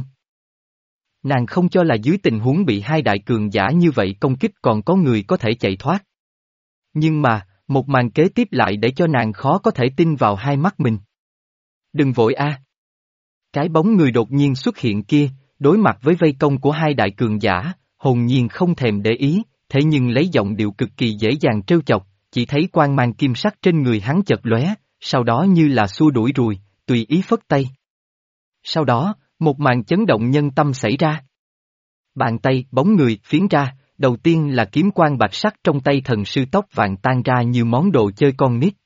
Nàng không cho là dưới tình huống bị hai đại cường giả như vậy công kích còn có người có thể chạy thoát. Nhưng mà, một màn kế tiếp lại để cho nàng khó có thể tin vào hai mắt mình. Đừng vội a. Cái bóng người đột nhiên xuất hiện kia, đối mặt với vây công của hai đại cường giả, hồn nhiên không thèm để ý, thế nhưng lấy giọng điệu cực kỳ dễ dàng trêu chọc, chỉ thấy quang mang kim sắc trên người hắn chật lóe, sau đó như là xua đuổi ruồi, tùy ý phất tay. Sau đó, một màn chấn động nhân tâm xảy ra. Bàn tay, bóng người, phiến ra, đầu tiên là kiếm quang bạch sắc trong tay thần sư tóc vàng tan ra như món đồ chơi con nít.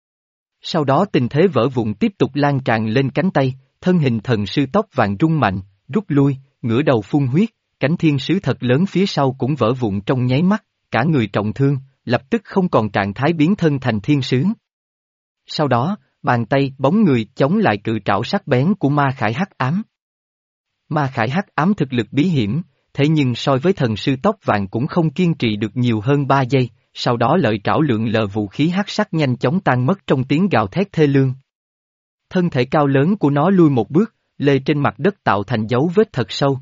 Sau đó tình thế vỡ vụn tiếp tục lan tràn lên cánh tay, thân hình thần sư tóc vàng rung mạnh, rút lui, ngửa đầu phun huyết, cánh thiên sứ thật lớn phía sau cũng vỡ vụn trong nháy mắt, cả người trọng thương, lập tức không còn trạng thái biến thân thành thiên sứ. Sau đó, bàn tay, bóng người chống lại cự trảo sắc bén của ma khải hắc ám. Ma khải hắc ám thực lực bí hiểm, thế nhưng so với thần sư tóc vàng cũng không kiên trì được nhiều hơn ba giây, sau đó lợi trảo lượn lờ vũ khí hắc sắc nhanh chóng tan mất trong tiếng gào thét thê lương. Thân thể cao lớn của nó lui một bước, lê trên mặt đất tạo thành dấu vết thật sâu.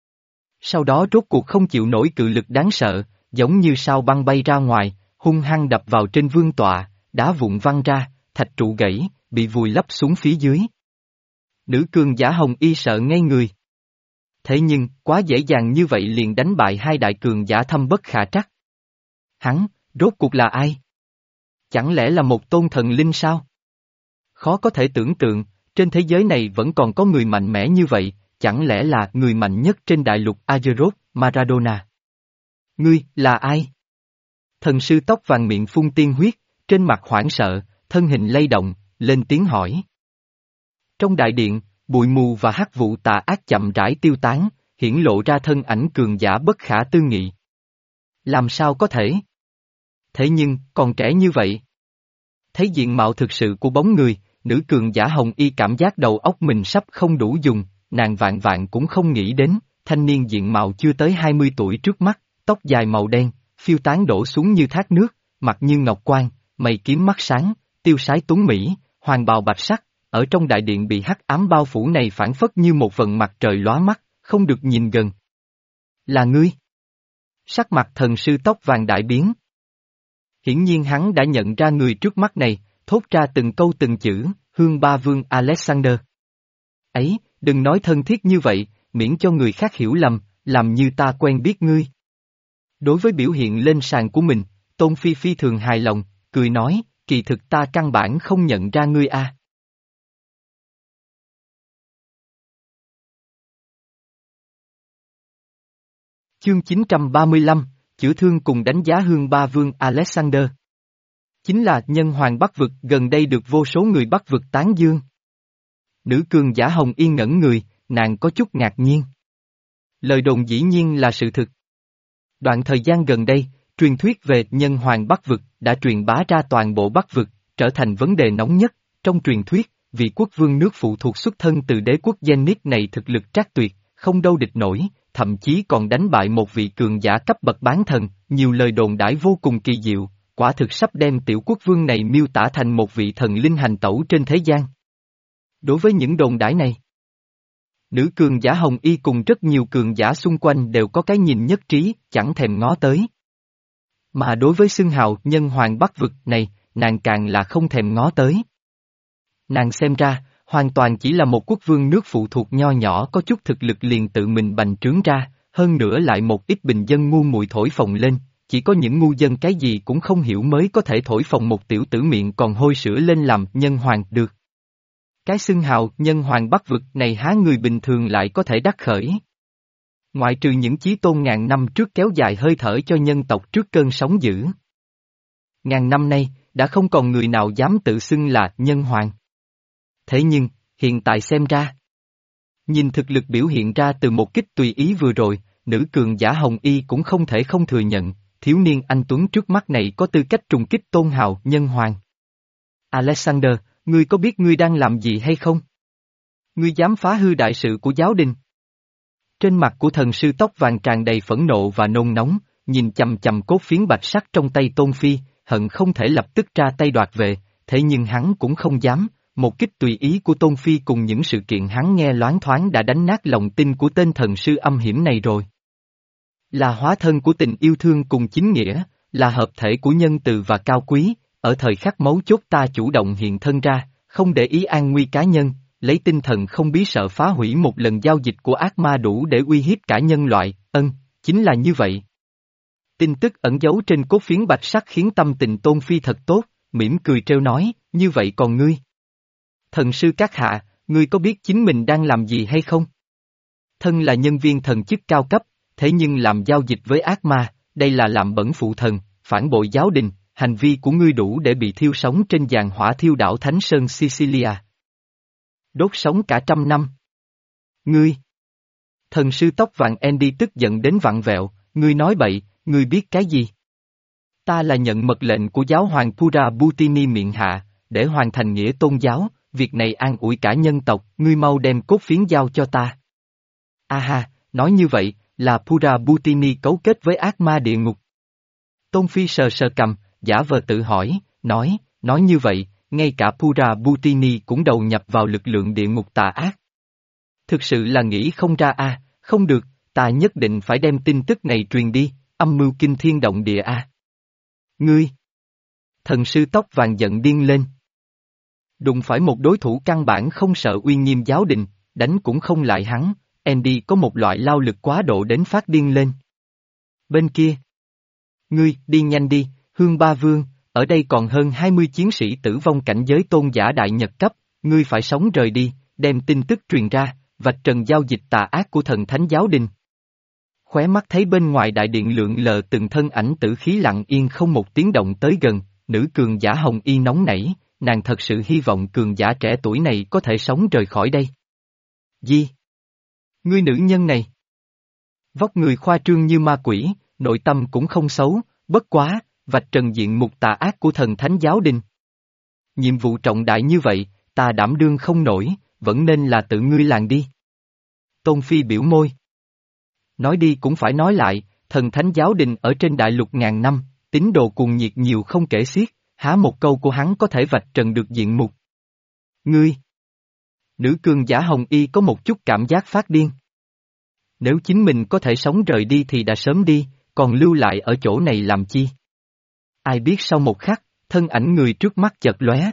Sau đó rốt cuộc không chịu nổi cự lực đáng sợ, giống như sao băng bay ra ngoài, hung hăng đập vào trên vương tọa, đá vụn văng ra, thạch trụ gãy, bị vùi lấp xuống phía dưới. Nữ cường giả Hồng Y sợ ngây người. Thế nhưng, quá dễ dàng như vậy liền đánh bại hai đại cường giả thâm bất khả trắc. Hắn, rốt cuộc là ai? Chẳng lẽ là một tôn thần linh sao? Khó có thể tưởng tượng, trên thế giới này vẫn còn có người mạnh mẽ như vậy, chẳng lẽ là người mạnh nhất trên đại lục Azeroth, Maradona? Ngươi, là ai? Thần sư tóc vàng miệng phun tiên huyết, trên mặt hoảng sợ, thân hình lay động, lên tiếng hỏi. Trong đại điện, bụi mù và hắc vụ tà ác chậm rãi tiêu tán, hiển lộ ra thân ảnh cường giả bất khả tư nghị. Làm sao có thể? Thế nhưng, còn trẻ như vậy. Thấy diện mạo thực sự của bóng người, nữ cường giả Hồng Y cảm giác đầu óc mình sắp không đủ dùng, nàng vạn vạn cũng không nghĩ đến, thanh niên diện mạo chưa tới hai mươi tuổi trước mắt, tóc dài màu đen, phiêu tán đổ xuống như thác nước, mặt như ngọc quan, mày kiếm mắt sáng, tiêu sái tuấn mỹ, hoàng bào bạch sắc, ở trong đại điện bị hắc ám bao phủ này phản phất như một vầng mặt trời lóa mắt, không được nhìn gần. Là ngươi? Sắc mặt thần sư tóc vàng đại biến. Hiển nhiên hắn đã nhận ra người trước mắt này, thốt ra từng câu từng chữ, Hương Ba Vương Alexander. Ấy, đừng nói thân thiết như vậy, miễn cho người khác hiểu lầm, làm như ta quen biết ngươi. Đối với biểu hiện lên sàn của mình, Tôn Phi phi thường hài lòng, cười nói, kỳ thực ta căn bản không nhận ra ngươi a. Chương chín trăm ba mươi lăm, chữa thương cùng đánh giá Hương Ba Vương Alexander. Chính là nhân hoàng Bắc Vực gần đây được vô số người Bắc Vực tán dương. Nữ cường giả Hồng Yên ngẩn người, nàng có chút ngạc nhiên. Lời đồn dĩ nhiên là sự thực. Đoạn thời gian gần đây, truyền thuyết về nhân hoàng Bắc Vực đã truyền bá ra toàn bộ Bắc Vực, trở thành vấn đề nóng nhất. Trong truyền thuyết, vị quốc vương nước phụ thuộc xuất thân từ đế quốc Zenith này thực lực trác tuyệt, không đâu địch nổi, thậm chí còn đánh bại một vị cường giả cấp bậc bán thần, nhiều lời đồn đãi vô cùng kỳ diệu, quả thực sắp đem tiểu quốc vương này miêu tả thành một vị thần linh hành tẩu trên thế gian. Đối với những đồn đãi này, nữ cường giả Hồng Y cùng rất nhiều cường giả xung quanh đều có cái nhìn nhất trí, chẳng thèm ngó tới. Mà đối với xưng hào nhân hoàng Bắc Vực này, nàng càng là không thèm ngó tới. Nàng xem ra, hoàn toàn chỉ là một quốc vương nước phụ thuộc nho nhỏ có chút thực lực liền tự mình bành trướng ra, hơn nữa lại một ít bình dân ngu muội thổi phồng lên, chỉ có những ngu dân cái gì cũng không hiểu mới có thể thổi phồng một tiểu tử miệng còn hôi sữa lên làm nhân hoàng được. Cái xưng hào nhân hoàng Bắc vực này há người bình thường lại có thể đắc khởi. Ngoại trừ những chí tôn ngàn năm trước kéo dài hơi thở cho nhân tộc trước cơn sóng dữ. Ngàn năm nay, đã không còn người nào dám tự xưng là nhân hoàng. Thế nhưng, hiện tại xem ra. Nhìn thực lực biểu hiện ra từ một kích tùy ý vừa rồi, nữ cường giả Hồng Y cũng không thể không thừa nhận, thiếu niên anh Tuấn trước mắt này có tư cách trùng kích tôn hào nhân hoàng. Alexander, ngươi có biết ngươi đang làm gì hay không? Ngươi dám phá hư đại sự của giáo đình. Trên mặt của thần sư tóc vàng tràn đầy phẫn nộ và nôn nóng, nhìn chằm chằm cốt phiến bạch sắc trong tay Tôn Phi, hận không thể lập tức ra tay đoạt về, thế nhưng hắn cũng không dám, một kích tùy ý của Tôn Phi cùng những sự kiện hắn nghe loáng thoáng đã đánh nát lòng tin của tên thần sư âm hiểm này rồi. Là hóa thân của tình yêu thương cùng chính nghĩa, là hợp thể của nhân từ và cao quý, ở thời khắc mấu chốt ta chủ động hiện thân ra, không để ý an nguy cá nhân, lấy tinh thần không bí sợ phá hủy một lần giao dịch của ác ma đủ để uy hiếp cả nhân loại, ân, chính là như vậy. Tin tức ẩn giấu trên cốt phiến bạch sắc khiến tâm tình Tôn Phi thật tốt, mỉm cười trêu nói, như vậy còn ngươi? Thần sư các hạ, ngươi có biết chính mình đang làm gì hay không? Thân là nhân viên thần chức cao cấp, thế nhưng làm giao dịch với ác ma, đây là làm bẩn phụ thần, phản bội giáo đình, hành vi của ngươi đủ để bị thiêu sống trên giàn hỏa thiêu đảo Thánh Sơn Sicilia. Đốt sống cả trăm năm. Ngươi! Thần sư tóc vàng Andy tức giận đến vặn vẹo, ngươi nói bậy, ngươi biết cái gì? Ta là nhận mật lệnh của giáo hoàng Pura Butini miệng hạ, để hoàn thành nghĩa tôn giáo, việc này an ủi cả nhân tộc, ngươi mau đem cốt phiến giao cho ta. A ha, nói như vậy, là Pura Butini cấu kết với ác ma địa ngục. Tôn Phi sờ sờ cầm, giả vờ tự hỏi, nói, nói như vậy, ngay cả Pura Butini cũng đầu nhập vào lực lượng địa ngục tà ác. Thực sự là nghĩ không ra a, à, không được, ta nhất định phải đem tin tức này truyền đi, âm mưu kinh thiên động địa a. À. Ngươi! Thần sư tóc vàng giận điên lên. Đụng phải một đối thủ căn bản không sợ uy nghiêm giáo đình, đánh cũng không lại hắn, Andy có một loại lao lực quá độ đến phát điên lên. Bên kia. Ngươi, đi nhanh đi, Hương Ba Vương, ở đây còn hơn hai mươi chiến sĩ tử vong cảnh giới tôn giả đại nhật cấp, ngươi phải sống rời đi, đem tin tức truyền ra, vạch trần giao dịch tà ác của thần thánh giáo đình. Khóe mắt thấy bên ngoài đại điện lượn lờ từng thân ảnh tử khí lặng yên không một tiếng động tới gần, nữ cường giả Hồng Y nóng nảy, nàng thật sự hy vọng cường giả trẻ tuổi này có thể sống rời khỏi đây. Gì? Ngươi nữ nhân này. Vóc người khoa trương như ma quỷ, nội tâm cũng không xấu, bất quá, vạch trần diện mục tà ác của thần thánh giáo đình. Nhiệm vụ trọng đại như vậy, ta đảm đương không nổi, vẫn nên là tự ngươi làm đi. Tôn Phi biểu môi. Nói đi cũng phải nói lại, thần thánh giáo đình ở trên đại lục ngàn năm, tín đồ cuồng nhiệt nhiều không kể xiết, há một câu của hắn có thể vạch trần được diện mục. Ngươi! Nữ cường giả Hồng Y có một chút cảm giác phát điên. Nếu chính mình có thể sống rời đi thì đã sớm đi, còn lưu lại ở chỗ này làm chi? Ai biết sau một khắc, thân ảnh người trước mắt chợt lóe.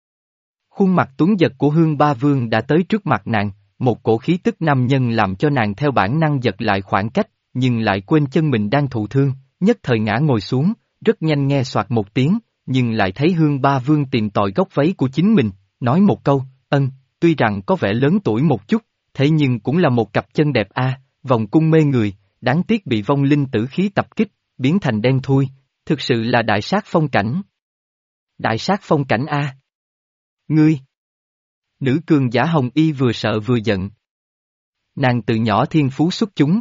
Khuôn mặt tuấn giật của Hương Ba Vương đã tới trước mặt nàng, một cổ khí tức nam nhân làm cho nàng theo bản năng giật lại khoảng cách, nhưng lại quên chân mình đang thụ thương, nhất thời ngã ngồi xuống, rất nhanh nghe soạt một tiếng, nhưng lại thấy Hương Ba Vương tìm tòi góc váy của chính mình, nói một câu, ân, tuy rằng có vẻ lớn tuổi một chút, thế nhưng cũng là một cặp chân đẹp a, vòng cung mê người, đáng tiếc bị vong linh tử khí tập kích, biến thành đen thui, thực sự là đại sát phong cảnh. Đại sát phong cảnh a. Ngươi! Nữ cường giả Hồng Y vừa sợ vừa giận. Nàng từ nhỏ thiên phú xuất chúng.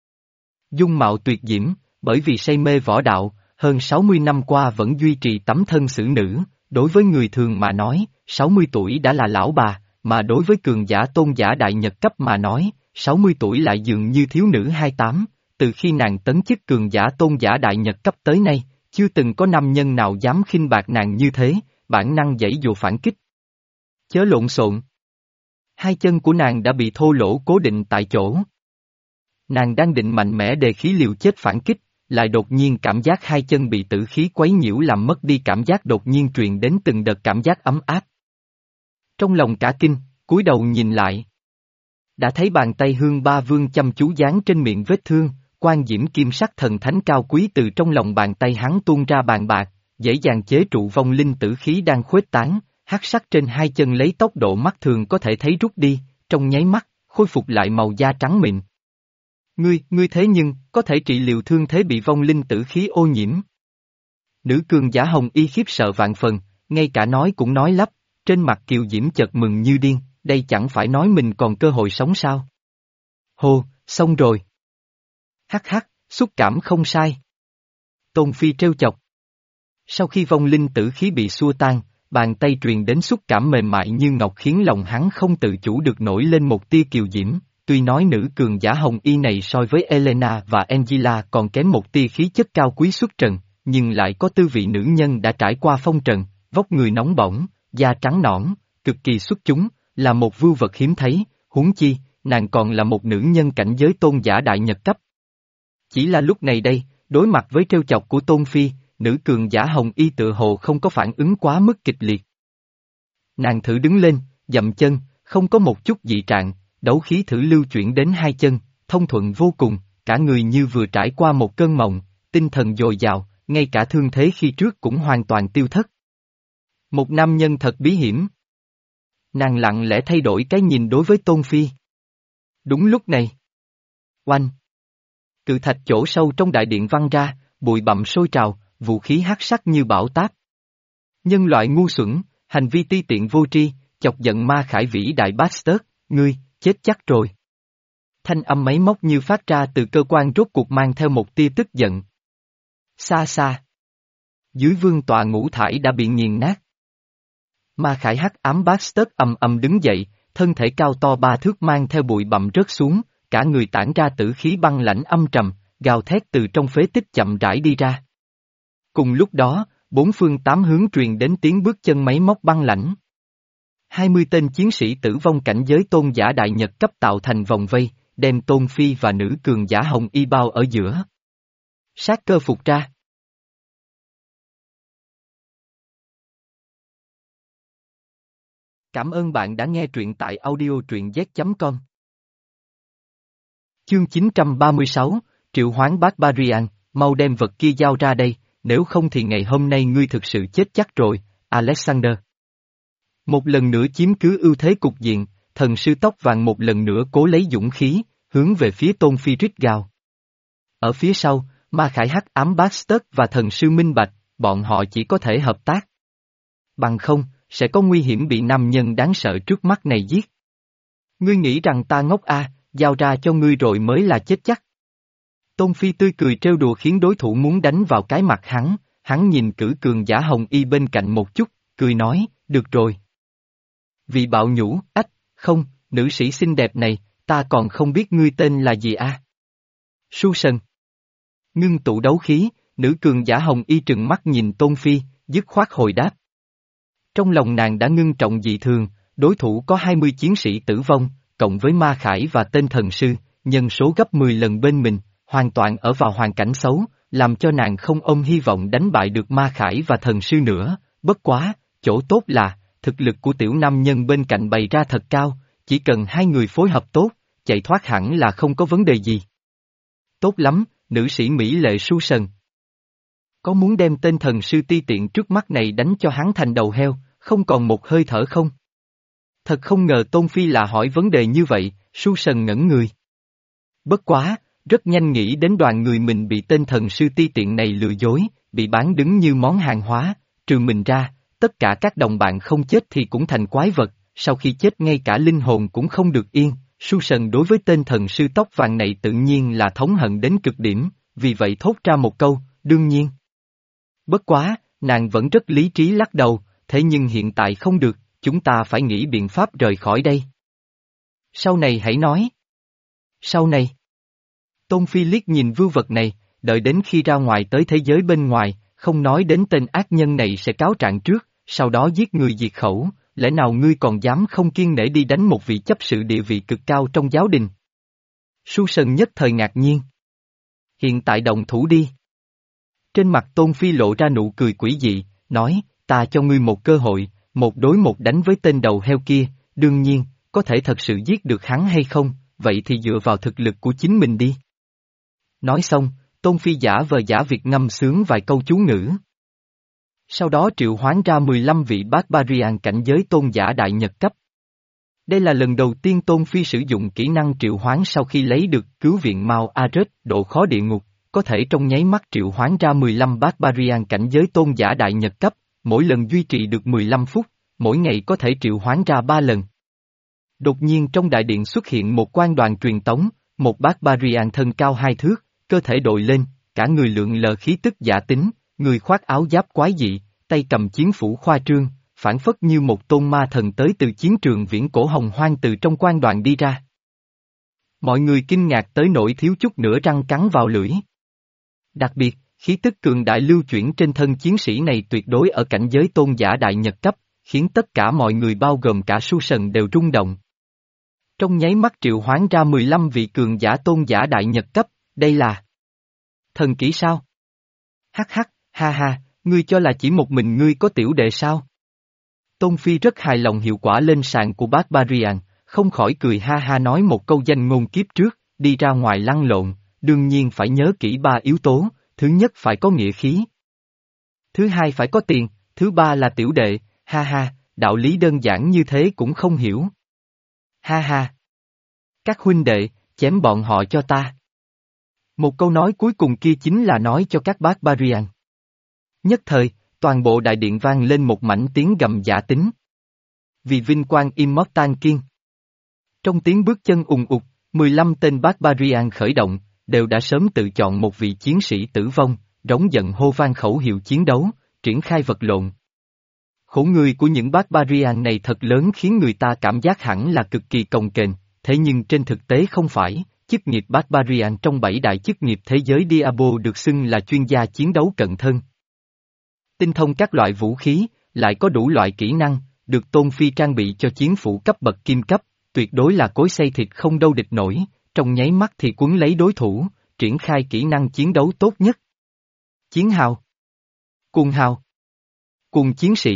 Dung mạo tuyệt diễm, bởi vì say mê võ đạo, hơn sáu mươi năm qua vẫn duy trì tấm thân xử nữ, đối với người thường mà nói, sáu mươi tuổi đã là lão bà, mà đối với cường giả tôn giả đại nhật cấp mà nói, sáu mươi tuổi lại dường như thiếu nữ hai mươi tám, từ khi nàng tấn chức cường giả tôn giả đại nhật cấp tới nay, chưa từng có nam nhân nào dám khinh bạc nàng như thế, bản năng giãy dụa phản kích. Chớ lộn xộn. Hai chân của nàng đã bị thô lỗ cố định tại chỗ. Nàng đang định mạnh mẽ đề khí liều chết phản kích, lại đột nhiên cảm giác hai chân bị tử khí quấy nhiễu làm mất đi cảm giác đột nhiên truyền đến từng đợt cảm giác ấm áp. Trong lòng cả kinh, cúi đầu nhìn lại. Đã thấy bàn tay Hương Ba Vương chăm chú dán trên miệng vết thương, quan diễm kim sắc thần thánh cao quý từ trong lòng bàn tay hắn tuôn ra bàn bạc, dễ dàng chế trụ vong linh tử khí đang khuếch tán, hắc sắc trên hai chân lấy tốc độ mắt thường có thể thấy rút đi, trong nháy mắt, khôi phục lại màu da trắng mịn. Ngươi, ngươi thế nhưng, có thể trị liệu thương thế bị vong linh tử khí ô nhiễm. Nữ cường giả hồng y khiếp sợ vạn phần, ngay cả nói cũng nói lắp, trên mặt kiều diễm chợt mừng như điên, đây chẳng phải nói mình còn cơ hội sống sao. Hô, xong rồi. Hắc hắc, xúc cảm không sai. Tôn Phi trêu chọc. Sau khi vong linh tử khí bị xua tan, bàn tay truyền đến xúc cảm mềm mại như ngọc khiến lòng hắn không tự chủ được nổi lên một tia kiều diễm. Tuy nói nữ cường giả hồng y này so với Elena và Angela còn kém một tia khí chất cao quý xuất trần, nhưng lại có tư vị nữ nhân đã trải qua phong trần, vóc người nóng bỏng, da trắng nõn, cực kỳ xuất chúng, là một vưu vật hiếm thấy, huống chi, nàng còn là một nữ nhân cảnh giới tôn giả đại nhật cấp. Chỉ là lúc này đây, đối mặt với trêu chọc của Tôn Phi, nữ cường giả hồng y tự hồ không có phản ứng quá mức kịch liệt. Nàng thử đứng lên, dậm chân, không có một chút dị trạng, đấu khí thử lưu chuyển đến hai chân, thông thuận vô cùng, cả người như vừa trải qua một cơn mộng, tinh thần dồi dào, ngay cả thương thế khi trước cũng hoàn toàn tiêu thất. Một nam nhân thật bí hiểm. Nàng lặng lẽ thay đổi cái nhìn đối với Tôn Phi. Đúng lúc này. Oanh! Cự thạch chỗ sâu trong đại điện văng ra, bụi bặm sôi trào, vũ khí hắc sắc như bão táp. Nhân loại ngu xuẩn, hành vi ti tiện vô tri, chọc giận ma khải vĩ đại Bastard, ngươi, chết chắc rồi. Thanh âm máy móc như phát ra từ cơ quan rốt cuộc mang theo một tia tức giận. Xa xa. Dưới vương tọa ngũ thải đã bị nghiền nát. Ma khải hắc ám Bastard ầm ầm đứng dậy, thân thể cao to ba thước mang theo bụi bặm rớt xuống, cả người tản ra tử khí băng lãnh âm trầm, gào thét từ trong phế tích chậm rãi đi ra. Cùng lúc đó, bốn phương tám hướng truyền đến tiếng bước chân máy móc băng lãnh. Hai mươi tên chiến sĩ tử vong cảnh giới tôn giả đại nhật cấp tạo thành vòng vây, đem Tôn Phi và nữ cường giả hồng y bao ở giữa. Sát cơ phục ra. Cảm ơn bạn đã nghe truyện tại audio truyện z chấm com. Chương chín trăm ba mươi sáu, Triệu Hoán Barbarian, mau đem vật kia giao ra đây, nếu không thì ngày hôm nay ngươi thực sự chết chắc rồi, Alexander. Một lần nữa chiếm cứ ưu thế cục diện, thần sư tóc vàng một lần nữa cố lấy dũng khí, hướng về phía Tôn Phi rít gào. Ở phía sau, ma khải hắc ám Bastard và thần sư minh bạch, bọn họ chỉ có thể hợp tác. Bằng không, sẽ có nguy hiểm bị nam nhân đáng sợ trước mắt này giết. Ngươi nghĩ rằng ta ngốc à, giao ra cho ngươi rồi mới là chết chắc. Tôn Phi tươi cười trêu đùa khiến đối thủ muốn đánh vào cái mặt hắn, hắn nhìn cử cường giả hồng y bên cạnh một chút, cười nói, được rồi. Vì bạo nhũ, ách, không, nữ sĩ xinh đẹp này, ta còn không biết ngươi tên là gì à? Susan. Ngưng tụ đấu khí, nữ cường giả hồng y trừng mắt nhìn Tôn Phi, dứt khoát hồi đáp. Trong lòng nàng đã ngưng trọng dị thường, đối thủ có hai mươi chiến sĩ tử vong, cộng với ma khải và tên thần sư, nhân số gấp mười lần bên mình, hoàn toàn ở vào hoàn cảnh xấu, làm cho nàng không ôm hy vọng đánh bại được ma khải và thần sư nữa, bất quá, chỗ tốt là, thực lực của tiểu nam nhân bên cạnh bày ra thật cao, chỉ cần hai người phối hợp tốt, chạy thoát hẳn là không có vấn đề gì. Tốt lắm, nữ sĩ Mỹ lệ Susan. Có muốn đem tên thần sư ti tiện trước mắt này đánh cho hắn thành đầu heo, không còn một hơi thở không? Thật không ngờ Tôn Phi là hỏi vấn đề như vậy, Susan ngẩn người. Bất quá, rất nhanh nghĩ đến đoàn người mình bị tên thần sư ti tiện này lừa dối, bị bán đứng như món hàng hóa, trừ mình ra, tất cả các đồng bạn không chết thì cũng thành quái vật, sau khi chết ngay cả linh hồn cũng không được yên. Susan đối với tên thần sư tóc vàng này tự nhiên là thống hận đến cực điểm, vì vậy thốt ra một câu, đương nhiên. Bất quá, nàng vẫn rất lý trí lắc đầu, thế nhưng hiện tại không được, chúng ta phải nghĩ biện pháp rời khỏi đây. Sau này hãy nói. Sau này. Tôn Phi liếc nhìn vưu vật này, đợi đến khi ra ngoài tới thế giới bên ngoài, không nói đến tên ác nhân này sẽ cáo trạng trước, sau đó giết người diệt khẩu, lẽ nào ngươi còn dám không kiêng nể đi đánh một vị chấp sự địa vị cực cao trong giáo đình? Susan nhất thời ngạc nhiên. Hiện tại động thủ đi. Trên mặt Tôn Phi lộ ra nụ cười quỷ dị, nói, ta cho ngươi một cơ hội, một đối một đánh với tên đầu heo kia, đương nhiên, có thể thật sự giết được hắn hay không, vậy thì dựa vào thực lực của chính mình đi. Nói xong, Tôn Phi giả vờ giả việc ngâm sướng vài câu chú ngữ. Sau đó triệu hoán ra mười lăm vị Barbarian cảnh giới tôn giả đại nhật cấp. Đây là lần đầu tiên Tôn Phi sử dụng kỹ năng triệu hoán sau khi lấy được cứu viện Mao Ares, độ khó địa ngục, có thể trong nháy mắt triệu hoán ra mười lăm Barbarian cảnh giới tôn giả đại nhật cấp, mỗi lần duy trì được mười lăm phút, mỗi ngày có thể triệu hoán ra ba lần. Đột nhiên trong đại điện xuất hiện một quan đoàn truyền tống, một Barbarian thân cao hai thước, cơ thể đội lên, cả người lượn lờ khí tức giả tính, người khoác áo giáp quái dị, tay cầm chiến phủ khoa trương, phản phất như một tôn ma thần tới từ chiến trường viễn cổ hồng hoang từ trong quan đoàn đi ra. Mọi người kinh ngạc tới nỗi thiếu chút nữa răng cắn vào lưỡi. Đặc biệt, khí tức cường đại lưu chuyển trên thân chiến sĩ này tuyệt đối ở cảnh giới tôn giả đại nhật cấp, khiến tất cả mọi người bao gồm cả Su Sần đều rung động. Trong nháy mắt triệu hoán ra mười lăm vị cường giả tôn giả đại nhật cấp, đây là thần kỹ sao? Hắc hắc, ha ha, ngươi cho là chỉ một mình ngươi có tiểu đệ sao? Tôn Phi rất hài lòng hiệu quả lên sàn của Barbarian, không khỏi cười ha ha nói một câu danh ngôn kiếp trước, đi ra ngoài lăn lộn, đương nhiên phải nhớ kỹ ba yếu tố, thứ nhất phải có nghĩa khí. Thứ hai phải có tiền, thứ ba là tiểu đệ, ha ha, đạo lý đơn giản như thế cũng không hiểu. Ha ha. Các huynh đệ, chém bọn họ cho ta. Một câu nói cuối cùng kia chính là nói cho các Barbarian. Nhất thời, toàn bộ đại điện vang lên một mảnh tiếng gầm giả tính. Vì vinh quang Immortan Kiên. Trong tiếng bước chân ùng ục, mười lăm tên Barbarian khởi động, đều đã sớm tự chọn một vị chiến sĩ tử vong, rống giận hô vang khẩu hiệu chiến đấu, triển khai vật lộn. Khổ người của những Barbarian này thật lớn khiến người ta cảm giác hẳn là cực kỳ cồng kềnh, thế nhưng trên thực tế không phải, chức nghiệp Barbarian trong bảy đại chức nghiệp thế giới Diablo được xưng là chuyên gia chiến đấu cận thân. Tinh thông các loại vũ khí, lại có đủ loại kỹ năng, được Tôn Phi trang bị cho chiến phủ cấp bậc kim cấp, tuyệt đối là cối xay thịt không đâu địch nổi, trong nháy mắt thì cuốn lấy đối thủ, triển khai kỹ năng chiến đấu tốt nhất. Chiến hào, cuồng hào, cuồng chiến sĩ,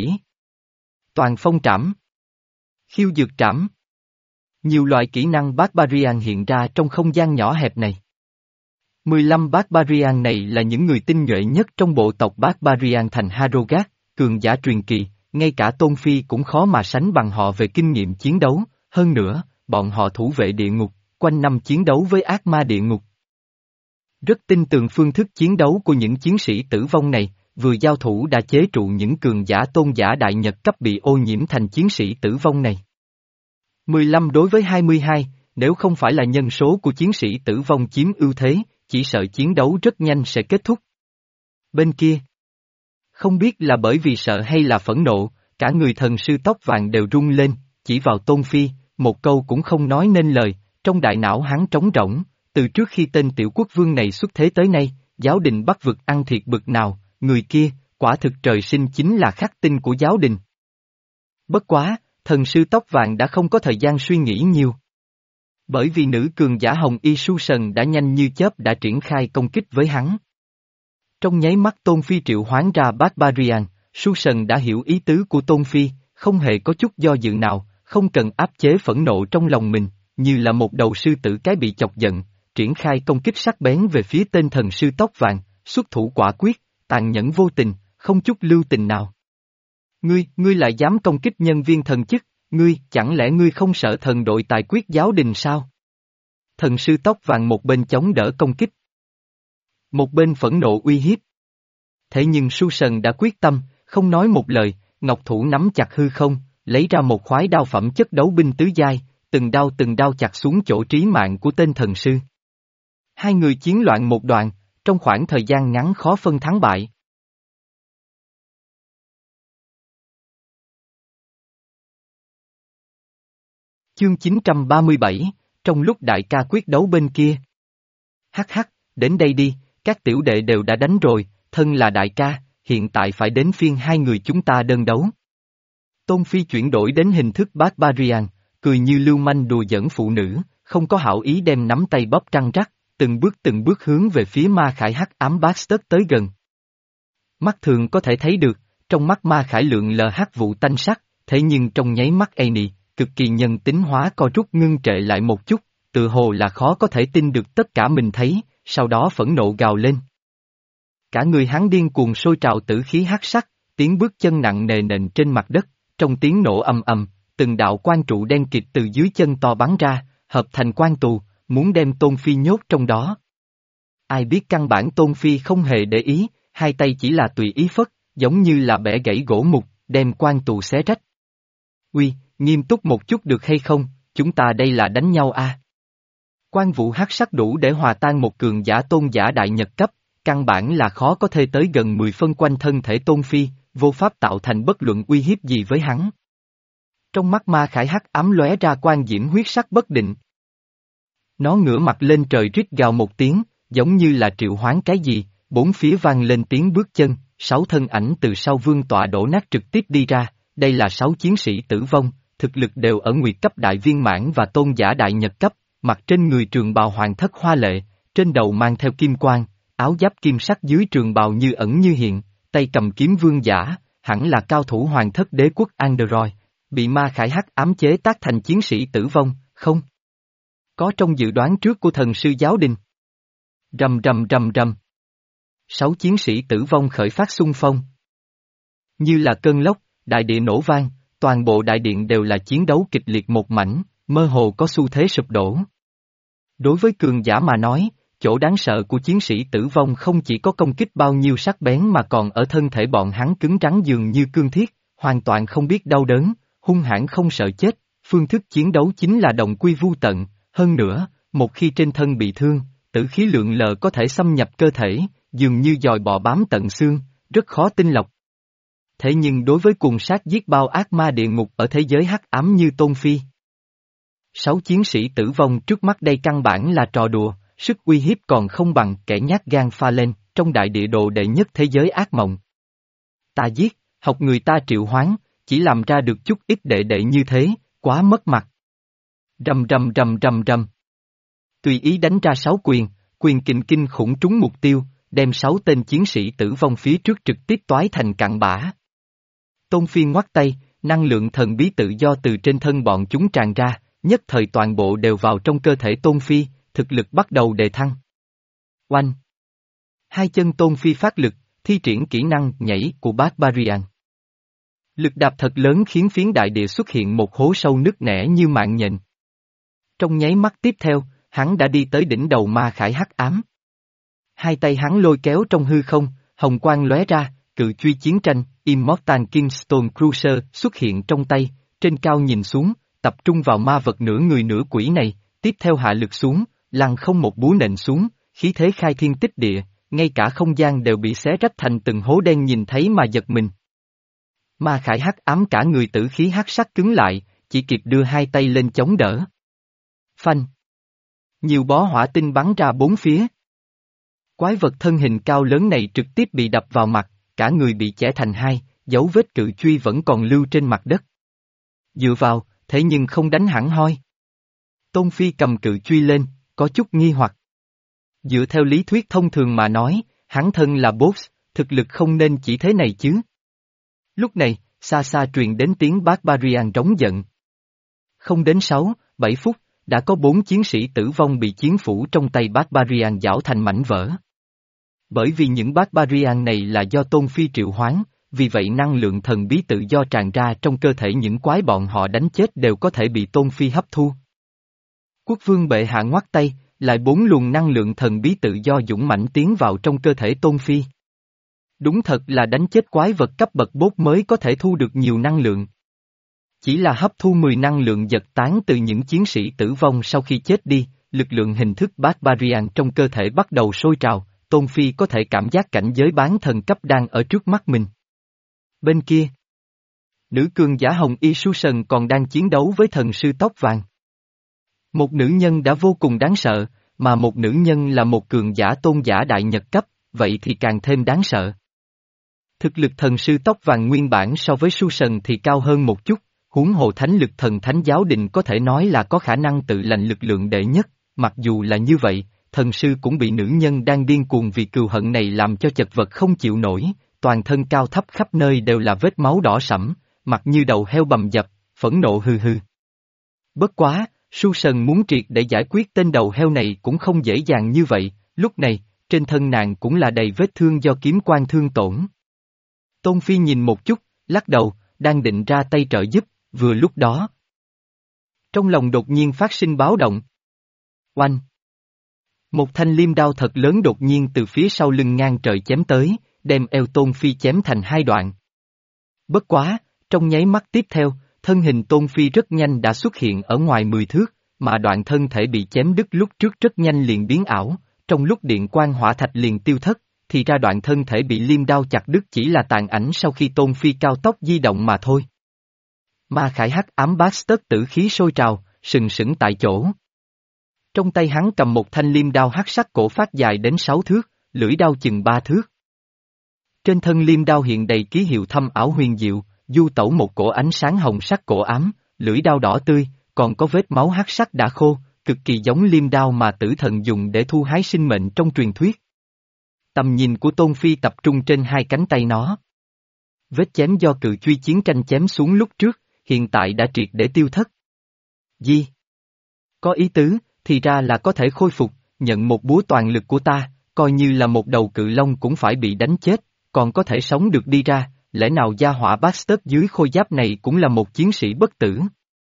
toàn phong trảm, khiêu dược trảm. Nhiều loại kỹ năng Barbarian hiện ra trong không gian nhỏ hẹp này. mười lăm Barbarian này là những người tinh nhuệ nhất trong bộ tộc Barbarian thành Harrogath, cường giả truyền kỳ, ngay cả Tôn Phi cũng khó mà sánh bằng họ về kinh nghiệm chiến đấu, hơn nữa, bọn họ thủ vệ địa ngục, quanh năm chiến đấu với ác ma địa ngục. Rất tin tưởng phương thức chiến đấu của những chiến sĩ tử vong này, vừa giao thủ đã chế trụ những cường giả tôn giả đại nhật cấp bị ô nhiễm thành chiến sĩ tử vong này. mười lăm đối với hai mươi hai, nếu không phải là nhân số của chiến sĩ tử vong chiếm ưu thế, chỉ sợ chiến đấu rất nhanh sẽ kết thúc. Bên kia, không biết là bởi vì sợ hay là phẫn nộ, cả người thần sư tóc vàng đều rung lên, chỉ vào Tôn Phi, một câu cũng không nói nên lời, trong đại não hắn trống rỗng, từ trước khi tên tiểu quốc vương này xuất thế tới nay, giáo đình Bắc vực ăn thiệt bực nào, người kia, quả thực trời sinh chính là khắc tinh của giáo đình. Bất quá, thần sư tóc vàng đã không có thời gian suy nghĩ nhiều. Bởi vì nữ cường giả Hồng Y Su Sần đã nhanh như chớp đã triển khai công kích với hắn. Trong nháy mắt Tôn Phi triệu hoán ra Barbarian, Su Sần đã hiểu ý tứ của Tôn Phi, không hề có chút do dự nào, không cần áp chế phẫn nộ trong lòng mình, như là một đầu sư tử cái bị chọc giận, triển khai công kích sắc bén về phía tên thần sư tóc vàng, xuất thủ quả quyết, tàn nhẫn vô tình, không chút lưu tình nào. Ngươi, ngươi lại dám công kích nhân viên thần chức, ngươi, chẳng lẽ ngươi không sợ thần đội tài quyết giáo đình sao? Thần sư tóc vàng một bên chống đỡ công kích, một bên phẫn nộ uy hiếp. Thế nhưng Su Sần đã quyết tâm, không nói một lời, ngọc thủ nắm chặt hư không, lấy ra một khoái đao phẩm chất đấu binh tứ giai, từng đao từng đao chặt xuống chỗ trí mạng của tên thần sư. Hai người chiến loạn một đoạn, trong khoảng thời gian ngắn khó phân thắng bại. Chương chín trăm ba mươi bảy, trong lúc đại ca quyết đấu bên kia. Hắc hắc, đến đây đi, các tiểu đệ đều đã đánh rồi, thân là đại ca, hiện tại phải đến phiên hai người chúng ta đơn đấu. Tôn Phi chuyển đổi đến hình thức Barbarian, cười như lưu manh đùa giỡn phụ nữ, không có hảo ý đem nắm tay bóp trăng rắc, từng bước từng bước hướng về phía ma khải hắc ám Bastard tới gần. Mắt thường có thể thấy được, trong mắt ma khải lượng lờ hắc vụ tanh sắc, thế nhưng trong nháy mắt Annie, cực kỳ nhân tính hóa co rút ngưng trệ lại một chút, tự hồ là khó có thể tin được tất cả mình thấy, sau đó phẫn nộ gào lên. Cả người hắn điên cuồng sôi trào tử khí hắc sắc, tiếng bước chân nặng nề nện trên mặt đất, trong tiếng nổ ầm ầm, từng đạo quan trụ đen kịt từ dưới chân to bắn ra, hợp thành quan tù, muốn đem Tôn Phi nhốt trong đó. Ai biết căn bản Tôn Phi không hề để ý, hai tay chỉ là tùy ý phất, giống như là bẻ gãy gỗ mục, đem quan tù xé rách. Uy, nghiêm túc một chút được hay không, chúng ta đây là đánh nhau à? Quan vũ hắc sắc đủ để hòa tan một cường giả tôn giả đại nhật cấp, căn bản là khó có thể tới gần mười phân quanh thân thể Tôn Phi, vô pháp tạo thành bất luận uy hiếp gì với hắn. Trong mắt Ma Khải hắc ám lóe ra quan diễm huyết sắc bất định. Nó ngửa mặt lên trời rít gào một tiếng, giống như là triệu hoán cái gì, bốn phía vang lên tiếng bước chân, sáu thân ảnh từ sau vương tọa đổ nát trực tiếp đi ra, đây là sáu chiến sĩ tử vong, thực lực đều ở nguyệt cấp đại viên mãn và tôn giả đại nhật cấp, mặc trên người trường bào hoàng thất hoa lệ, trên đầu mang theo kim quang, áo giáp kim sắc dưới trường bào như ẩn như hiện, tay cầm kiếm vương giả, hẳn là cao thủ hoàng thất đế quốc Android, bị Ma Khải hắc ám chế tác thành chiến sĩ tử vong, không? Có trong dự đoán trước của thần sư giáo đình. Rầm rầm rầm rầm. Sáu chiến sĩ tử vong khởi phát xung phong. Như là cơn lốc, đại địa nổ vang, toàn bộ đại điện đều là chiến đấu kịch liệt một mảnh, mơ hồ có xu thế sụp đổ. Đối với cường giả mà nói, chỗ đáng sợ của chiến sĩ tử vong không chỉ có công kích bao nhiêu sắc bén mà còn ở thân thể bọn hắn cứng rắn dường như cương thiết, hoàn toàn không biết đau đớn, hung hãn không sợ chết, phương thức chiến đấu chính là đồng quy vu tận, hơn nữa, một khi trên thân bị thương, tử khí lượng lờ có thể xâm nhập cơ thể, dường như dòi bọ bám tận xương, rất khó tinh lọc. Thế nhưng đối với cuồng sát giết bao ác ma địa ngục ở thế giới hắc ám như Tôn Phi, sáu chiến sĩ tử vong trước mắt đây căn bản là trò đùa, sức uy hiếp còn không bằng kẻ nhát gan pha lên, trong đại địa đồ đệ nhất thế giới ác mộng. Ta giết, học người ta triệu hoán, chỉ làm ra được chút ít đệ đệ như thế, quá mất mặt. Rầm rầm rầm rầm rầm. Tùy ý đánh ra sáu quyền, quyền kình kinh khủng trúng mục tiêu, đem sáu tên chiến sĩ tử vong phía trước trực tiếp toái thành cặn bã. Tôn Phi ngoắt tay, năng lượng thần bí tự do từ trên thân bọn chúng tràn ra, nhất thời toàn bộ đều vào trong cơ thể Tôn Phi, thực lực bắt đầu đề thăng. Oanh! Hai chân Tôn Phi phát lực, thi triển kỹ năng nhảy của Barbarian. Lực đạp thật lớn khiến phiến đại địa xuất hiện một hố sâu nứt nẻ như mạng nhện. Trong nháy mắt tiếp theo, hắn đã đi tới đỉnh đầu Ma Khải hắc ám. Hai tay hắn lôi kéo trong hư không, hồng quang lóe ra, cự truy chiến tranh, Immortal Kingstone Cruiser xuất hiện trong tay, trên cao nhìn xuống, tập trung vào ma vật nửa người nửa quỷ này, tiếp theo hạ lực xuống, lăng không một búa nện xuống, khí thế khai thiên tích địa, ngay cả không gian đều bị xé rách thành từng hố đen nhìn thấy mà giật mình. Ma Khải hắc ám cả người tử khí hắc sắc cứng lại, chỉ kịp đưa hai tay lên chống đỡ. Phanh! Nhiều bó hỏa tinh bắn ra bốn phía. Quái vật thân hình cao lớn này trực tiếp bị đập vào mặt, cả người bị chẻ thành hai, dấu vết cự truy vẫn còn lưu trên mặt đất. Dựa vào, thế nhưng không đánh hẳn hoi. Tôn Phi cầm cự truy lên, có chút nghi hoặc. Dựa theo lý thuyết thông thường mà nói, hắn thân là boss, thực lực không nên chỉ thế này chứ. Lúc này, xa xa truyền đến tiếng Barbarian trống giận. Không đến sáu, bảy phút, đã có bốn chiến sĩ tử vong bị chiến phủ trong tay Barbarian giảo thành mảnh vỡ. Bởi vì những Barbarian này là do Tôn Phi triệu hoán, vì vậy năng lượng thần bí tự do tràn ra trong cơ thể những quái bọn họ đánh chết đều có thể bị Tôn Phi hấp thu. Quốc vương bệ hạ ngoắt tay, lại bốn luồng năng lượng thần bí tự do dũng mãnh tiến vào trong cơ thể Tôn Phi. Đúng thật là đánh chết quái vật cấp bậc bốt mới có thể thu được nhiều năng lượng. Chỉ là hấp thu mười năng lượng giật tán từ những chiến sĩ tử vong sau khi chết đi, lực lượng hình thức Barbarian trong cơ thể bắt đầu sôi trào, Tôn Phi có thể cảm giác cảnh giới bán thần cấp đang ở trước mắt mình. Bên kia, nữ cường giả Hồng Y Susan còn đang chiến đấu với thần sư tóc vàng. Một nữ nhân đã vô cùng đáng sợ, mà một nữ nhân là một cường giả tôn giả đại nhật cấp, vậy thì càng thêm đáng sợ. Thực lực thần sư tóc vàng nguyên bản so với Susan thì cao hơn một chút, huống hồ thánh lực thần thánh giáo đình có thể nói là có khả năng tự lành lực lượng đệ nhất, mặc dù là như vậy, thần sư cũng bị nữ nhân đang điên cuồng vì cừu hận này làm cho chật vật không chịu nổi, toàn thân cao thấp khắp nơi đều là vết máu đỏ sẫm, mặt như đầu heo bầm dập, phẫn nộ hừ hừ. Bất quá, Susan muốn triệt để giải quyết tên đầu heo này cũng không dễ dàng như vậy, lúc này, trên thân nàng cũng là đầy vết thương do kiếm quan thương tổn. Tôn Phi nhìn một chút, lắc đầu, đang định ra tay trợ giúp, vừa lúc đó. Trong lòng đột nhiên phát sinh báo động. Oanh! Một thanh liêm đao thật lớn đột nhiên từ phía sau lưng ngang trời chém tới, đem eo Tôn Phi chém thành hai đoạn. Bất quá, trong nháy mắt tiếp theo, thân hình Tôn Phi rất nhanh đã xuất hiện ở ngoài mười thước, mà đoạn thân thể bị chém đứt lúc trước rất nhanh liền biến ảo, trong lúc điện quang hỏa thạch liền tiêu thất, thì ra đoạn thân thể bị liêm đao chặt đứt chỉ là tàn ảnh sau khi Tôn Phi cao tốc di động mà thôi. Ma Khải hắc ám bát tấc tử khí sôi trào, sừng sững tại chỗ. Trong tay hắn cầm một thanh liêm đao hắc sắc cổ phát dài đến sáu thước, lưỡi đao chừng ba thước. Trên thân liêm đao hiện đầy ký hiệu thâm ảo huyền diệu, du tẩu một cổ ánh sáng hồng sắc cổ ám, lưỡi đao đỏ tươi, còn có vết máu hắc sắc đã khô, cực kỳ giống liêm đao mà tử thần dùng để thu hái sinh mệnh trong truyền thuyết. Tầm nhìn của Tôn Phi tập trung trên hai cánh tay nó. Vết chém do cự truy chiến tranh chém xuống lúc trước, hiện tại đã triệt để tiêu thất. Gì? Có ý tứ, thì ra là có thể khôi phục, nhận một búa toàn lực của ta, coi như là một đầu cự long cũng phải bị đánh chết, còn có thể sống được đi ra, lẽ nào gia hỏa Bastard dưới khôi giáp này cũng là một chiến sĩ bất tử?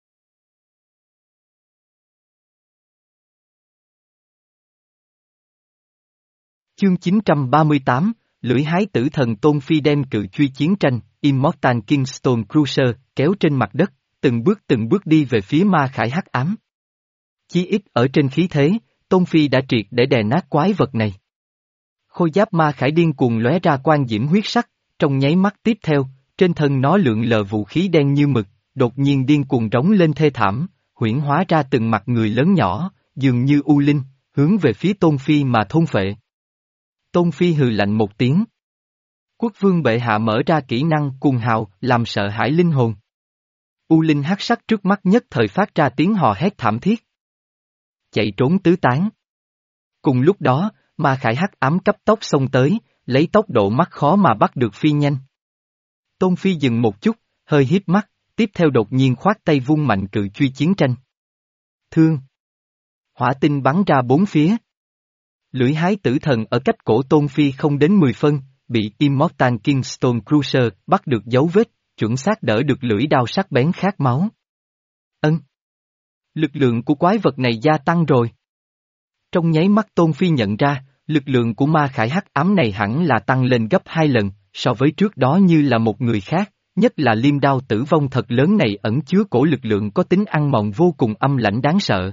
Chương chín trăm ba mươi tám, lưỡi hái tử thần Tôn Phi đem cự truy chiến tranh, Immortal Kingstone Cruiser, kéo trên mặt đất, từng bước từng bước đi về phía ma khải hắc ám. Chí ít ở trên khí thế, Tôn Phi đã triệt để đè nát quái vật này. Khôi giáp ma khải điên cuồng lóe ra quang diễm huyết sắc, trong nháy mắt tiếp theo, trên thân nó lượn lờ vũ khí đen như mực, đột nhiên điên cuồng rống lên thê thảm, huyễn hóa ra từng mặt người lớn nhỏ, dường như u linh, hướng về phía Tôn Phi mà thôn phệ. Tôn Phi hừ lạnh một tiếng. Quốc vương bệ hạ mở ra kỹ năng cuồng hào, làm sợ hãi linh hồn. U linh hắc sắc trước mắt nhất thời phát ra tiếng hò hét thảm thiết. Chạy trốn tứ tán. Cùng lúc đó, ma khải hắc ám cấp tốc xông tới, lấy tốc độ mắt khó mà bắt được Phi nhanh. Tôn Phi dừng một chút, hơi híp mắt, tiếp theo đột nhiên khoát tay vung mạnh cự truy chiến tranh. Thương. Hỏa tinh bắn ra bốn phía. Lưỡi hái tử thần ở cách cổ Tôn Phi không đến mười phân, bị Immortal Kingstone Cruiser bắt được dấu vết, chuẩn xác đỡ được lưỡi đao sắc bén khát máu. Ân. Lực lượng của quái vật này gia tăng rồi. Trong nháy mắt Tôn Phi nhận ra, lực lượng của ma khải hắc ám này hẳn là tăng lên gấp hai lần, so với trước đó như là một người khác, nhất là liêm đao tử vong thật lớn này ẩn chứa cổ lực lượng có tính ăn mòn vô cùng âm lãnh đáng sợ.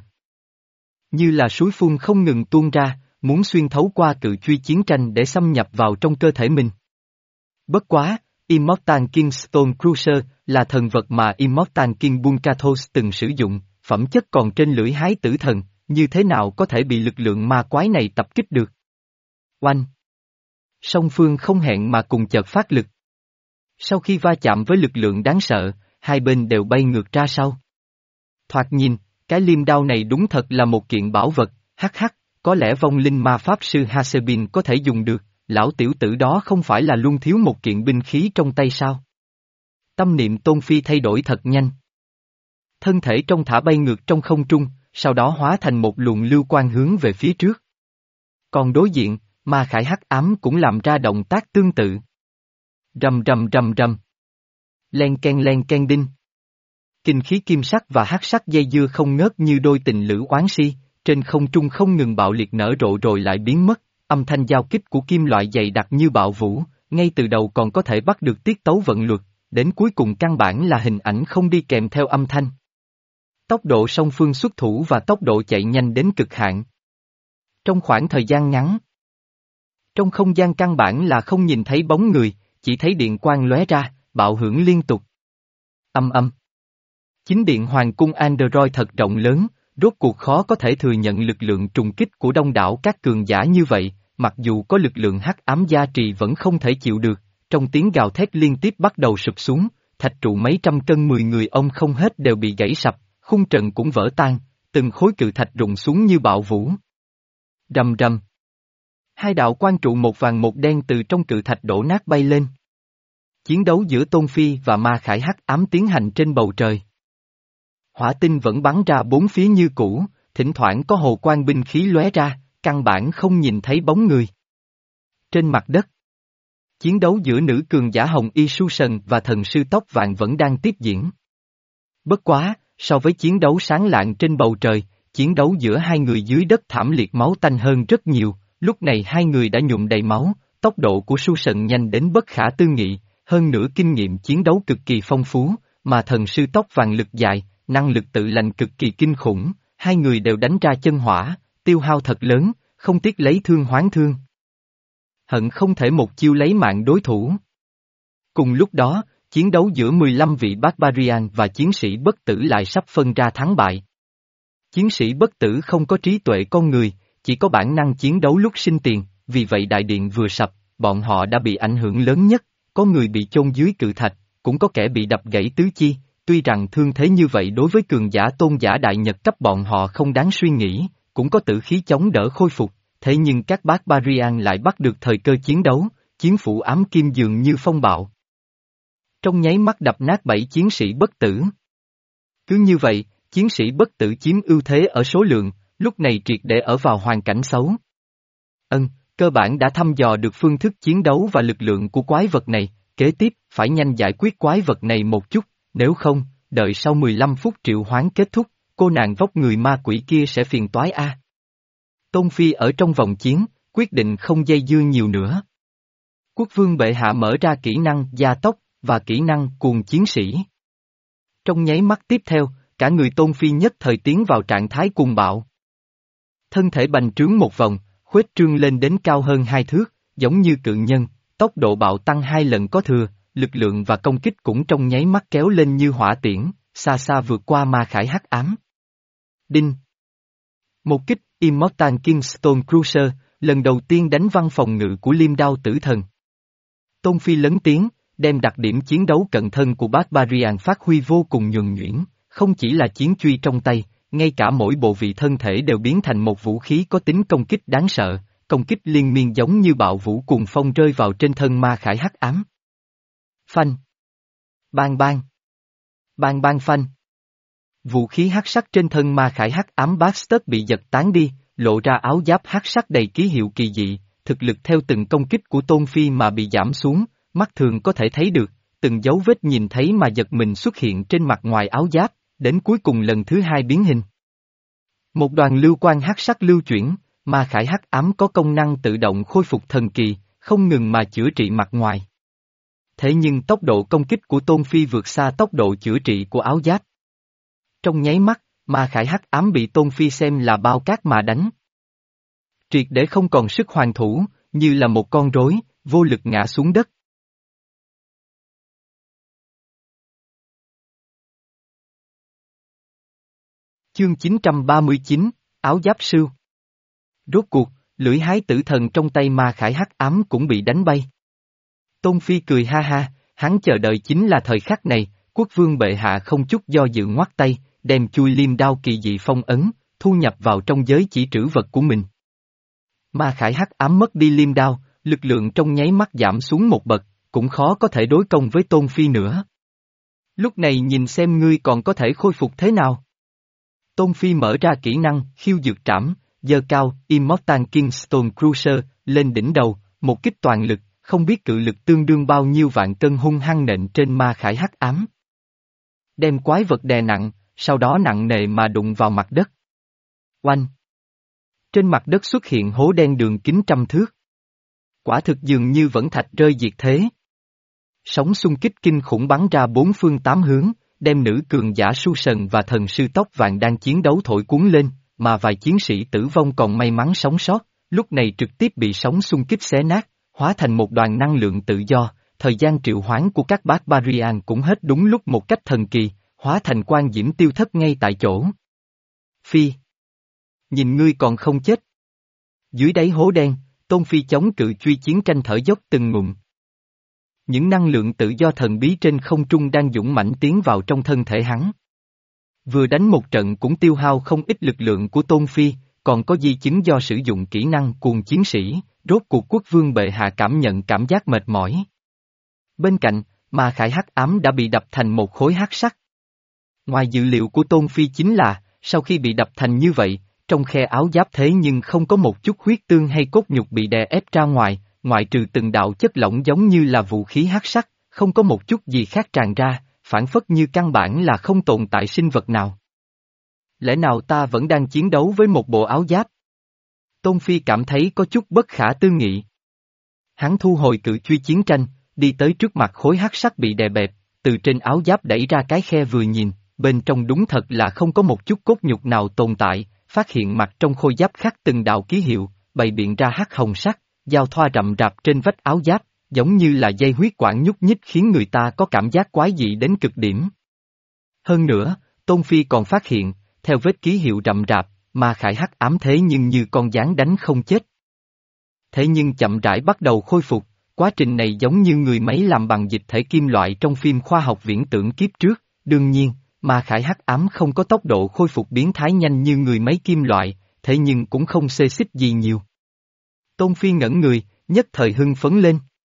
Như là suối phun không ngừng tuôn ra, muốn xuyên thấu qua cự truy chiến tranh để xâm nhập vào trong cơ thể mình. Bất quá, Immortal Kingstone Cruiser là thần vật mà Immortal King Bunkathos từng sử dụng, phẩm chất còn trên lưỡi hái tử thần, như thế nào có thể bị lực lượng ma quái này tập kích được. Oanh! Song phương không hẹn mà cùng chợt phát lực. Sau khi va chạm với lực lượng đáng sợ, hai bên đều bay ngược ra sau. Thoạt nhìn, cái liêm đao này đúng thật là một kiện bảo vật, hắc hắc, có lẽ vong linh ma pháp sư Hasebin có thể dùng được, lão tiểu tử đó không phải là luôn thiếu một kiện binh khí trong tay sao? Tâm niệm Tôn Phi thay đổi thật nhanh. Thân thể trong thả bay ngược trong không trung, sau đó hóa thành một luồng lưu quang hướng về phía trước. Còn đối diện, ma khải hắc ám cũng làm ra động tác tương tự. Rầm rầm rầm rầm. Len ken len ken đinh. Kinh khí kim sắc và hắc sắc dây dưa không ngớt như đôi tình lữ oán si, trên không trung không ngừng bạo liệt nở rộ rồi lại biến mất, âm thanh giao kích của kim loại dày đặc như bạo vũ, ngay từ đầu còn có thể bắt được tiết tấu vận luật, đến cuối cùng căn bản là hình ảnh không đi kèm theo âm thanh. Tốc độ song phương xuất thủ và tốc độ chạy nhanh đến cực hạn. Trong khoảng thời gian ngắn, trong không gian căn bản là không nhìn thấy bóng người, chỉ thấy điện quang lóe ra, bạo hưởng liên tục. Âm âm. Chính điện hoàng cung Android thật rộng lớn, rốt cuộc khó có thể thừa nhận lực lượng trùng kích của đông đảo các cường giả như vậy, mặc dù có lực lượng hắc ám gia trì vẫn không thể chịu được, trong tiếng gào thét liên tiếp bắt đầu sụp xuống, thạch trụ mấy trăm cân mười người ông không hết đều bị gãy sập, khung trận cũng vỡ tan, từng khối cự thạch rụng xuống như bạo vũ. Rầm rầm. Hai đạo quan trụ một vàng một đen từ trong cự thạch đổ nát bay lên. Chiến đấu giữa Tôn Phi và ma khải hắc ám tiến hành trên bầu trời. Hỏa tinh vẫn bắn ra bốn phía như cũ, thỉnh thoảng có hồ quang binh khí lóe ra, căn bản không nhìn thấy bóng người. Trên mặt đất, chiến đấu giữa nữ cường giả Hồng Y Su-sần và thần sư tóc vàng vẫn đang tiếp diễn. Bất quá, so với chiến đấu sáng lạng trên bầu trời, chiến đấu giữa hai người dưới đất thảm liệt máu tanh hơn rất nhiều, lúc này hai người đã nhuộm đầy máu, tốc độ của Su-sần nhanh đến bất khả tư nghị, hơn nữa kinh nghiệm chiến đấu cực kỳ phong phú, mà thần sư tóc vàng lực dài, năng lực tự lành cực kỳ kinh khủng, hai người đều đánh ra chân hỏa, tiêu hao thật lớn, không tiếc lấy thương hoán thương. Hận không thể một chiêu lấy mạng đối thủ. Cùng lúc đó, chiến đấu giữa mười lăm vị Barbarian và chiến sĩ bất tử lại sắp phân ra thắng bại. Chiến sĩ bất tử không có trí tuệ con người, chỉ có bản năng chiến đấu lúc sinh tiền, vì vậy đại điện vừa sập, bọn họ đã bị ảnh hưởng lớn nhất, có người bị chôn dưới cự thạch, cũng có kẻ bị đập gãy tứ chi, tuy rằng thương thế như vậy đối với cường giả tôn giả đại nhật cấp bọn họ không đáng suy nghĩ, cũng có tử khí chống đỡ khôi phục, thế nhưng các Barbarian lại bắt được thời cơ chiến đấu, chiến phủ ám kim dường như phong bạo. Trong nháy mắt đập nát bảy chiến sĩ bất tử. Cứ như vậy, chiến sĩ bất tử chiếm ưu thế ở số lượng, lúc này triệt để ở vào hoàn cảnh xấu. Ân, cơ bản đã thăm dò được phương thức chiến đấu và lực lượng của quái vật này, kế tiếp, phải nhanh giải quyết quái vật này một chút, nếu không, đợi sau mười lăm phút triệu hoán kết thúc, cô nàng vóc người ma quỷ kia sẽ phiền toái a. Tôn Phi ở trong vòng chiến, quyết định không dây dưa nhiều nữa. Quốc vương bệ hạ mở ra kỹ năng gia tốc, và kỹ năng cuồng chiến sĩ. Trong nháy mắt tiếp theo, cả người Tôn Phi nhất thời tiến vào trạng thái cuồng bạo. Thân thể bành trướng một vòng, khuếch trương lên đến cao hơn hai thước, giống như cự nhân, tốc độ bạo tăng hai lần có thừa, lực lượng và công kích cũng trong nháy mắt kéo lên như hỏa tiễn, xa xa vượt qua ma khải hắc ám. Đinh! Một kích Immortal Kingstone Cruiser, lần đầu tiên đánh văng phòng ngự của liêm đao tử thần. Tôn Phi lấn tiếng, đem đặc điểm chiến đấu cận thân của Barbarian phát huy vô cùng nhuần nhuyễn, không chỉ là chiến truy trong tay, ngay cả mỗi bộ vị thân thể đều biến thành một vũ khí có tính công kích đáng sợ, công kích liên miên giống như bạo vũ cuồng phong rơi vào trên thân ma khải hắc ám. Phanh! Bang bang! Bang bang phanh! Vũ khí hắc sắc trên thân ma khải hắc ám Bastard bị giật tán đi, lộ ra áo giáp hắc sắc đầy ký hiệu kỳ dị, thực lực theo từng công kích của Tôn Phi mà bị giảm xuống, mắt thường có thể thấy được, từng dấu vết nhìn thấy mà giật mình xuất hiện trên mặt ngoài áo giáp, đến cuối cùng lần thứ hai biến hình. Một đoàn lưu quang hắc sắc lưu chuyển, ma khải hắc ám có công năng tự động khôi phục thần kỳ, không ngừng mà chữa trị mặt ngoài. Thế nhưng tốc độ công kích của Tôn Phi vượt xa tốc độ chữa trị của áo giáp. Trong nháy mắt, ma khải hắc ám bị Tôn Phi xem là bao cát mà đánh. Triệt để không còn sức hoàn thủ, như là một con rối, vô lực ngã xuống đất. Chương chín trăm ba mươi chín, Áo Giáp Sưu. Rốt cuộc, lưỡi hái tử thần trong tay ma khải hắc ám cũng bị đánh bay. Tôn Phi cười ha ha, hắn chờ đợi chính là thời khắc này, quốc vương bệ hạ không chút do dự ngoắt tay, đem chui liêm đao kỳ dị phong ấn, thu nhập vào trong giới chỉ trữ vật của mình. Ma khải hắc ám mất đi liêm đao, lực lượng trong nháy mắt giảm xuống một bậc, cũng khó có thể đối công với Tôn Phi nữa. Lúc này nhìn xem ngươi còn có thể khôi phục thế nào. Tôn Phi mở ra kỹ năng khiêu dược trảm, giơ cao Immortal Kingstone Cruiser lên đỉnh đầu, một kích toàn lực, không biết cự lực tương đương bao nhiêu vạn cân hung hăng nện trên ma khải hắc ám. Đem quái vật đè nặng, sau đó nặng nề mà đụng vào mặt đất. Oanh! Trên mặt đất xuất hiện hố đen đường kính trăm thước. Quả thực dường như vẫn thạch rơi diệt thế. Sóng xung kích kinh khủng bắn ra bốn phương tám hướng, đem nữ cường giả Su-sần và thần sư tóc vàng đang chiến đấu thổi cuốn lên, mà vài chiến sĩ tử vong còn may mắn sống sót, lúc này trực tiếp bị sóng xung kích xé nát, hóa thành một đoàn năng lượng tự do, thời gian triệu hoán của các Barbarian cũng hết đúng lúc một cách thần kỳ, hóa thành quang diễm tiêu thất ngay tại chỗ. Phi! Nhìn ngươi còn không chết. Dưới đáy hố đen, Tôn Phi chống cự truy chiến tranh thở dốc từng ngụm. Những năng lượng tự do thần bí trên không trung đang dũng mãnh tiến vào trong thân thể hắn. Vừa đánh một trận cũng tiêu hao không ít lực lượng của Tôn Phi, còn có di chứng do sử dụng kỹ năng cuồng chiến sĩ, rốt cuộc quốc vương bệ hạ cảm nhận cảm giác mệt mỏi. Bên cạnh, ma khải hắc ám đã bị đập thành một khối hắc sắc. Ngoài dự liệu của Tôn Phi chính là, sau khi bị đập thành như vậy, trong khe áo giáp thế nhưng không có một chút huyết tương hay cốt nhục bị đè ép ra ngoài, ngoại trừ từng đạo chất lỏng giống như là vũ khí hắc sắc, không có một chút gì khác tràn ra, phản phất như căn bản là không tồn tại sinh vật nào. Lẽ nào ta vẫn đang chiến đấu với một bộ áo giáp? Tôn Phi cảm thấy có chút bất khả tư nghị. Hắn thu hồi cự truy chiến tranh, đi tới trước mặt khối hắc sắc bị đè bẹp, từ trên áo giáp đẩy ra cái khe vừa nhìn, bên trong đúng thật là không có một chút cốt nhục nào tồn tại, phát hiện mặt trong khôi giáp khắc từng đạo ký hiệu, bày biện ra hắc hồng sắc, giao thoa rậm rạp trên vách áo giáp, giống như là dây huyết quản nhúc nhích khiến người ta có cảm giác quái dị đến cực điểm. Hơn nữa, Tôn Phi còn phát hiện, theo vết ký hiệu rậm rạp, ma khải hắc ám thế nhưng như con gián đánh không chết. Thế nhưng chậm rãi bắt đầu khôi phục, quá trình này giống như người máy làm bằng dịch thể kim loại trong phim khoa học viễn tưởng kiếp trước, đương nhiên, ma khải hắc ám không có tốc độ khôi phục biến thái nhanh như người máy kim loại, thế nhưng cũng không xê xích gì nhiều. Tôn Phi ngẩn người, nhất thời hưng phấn lên.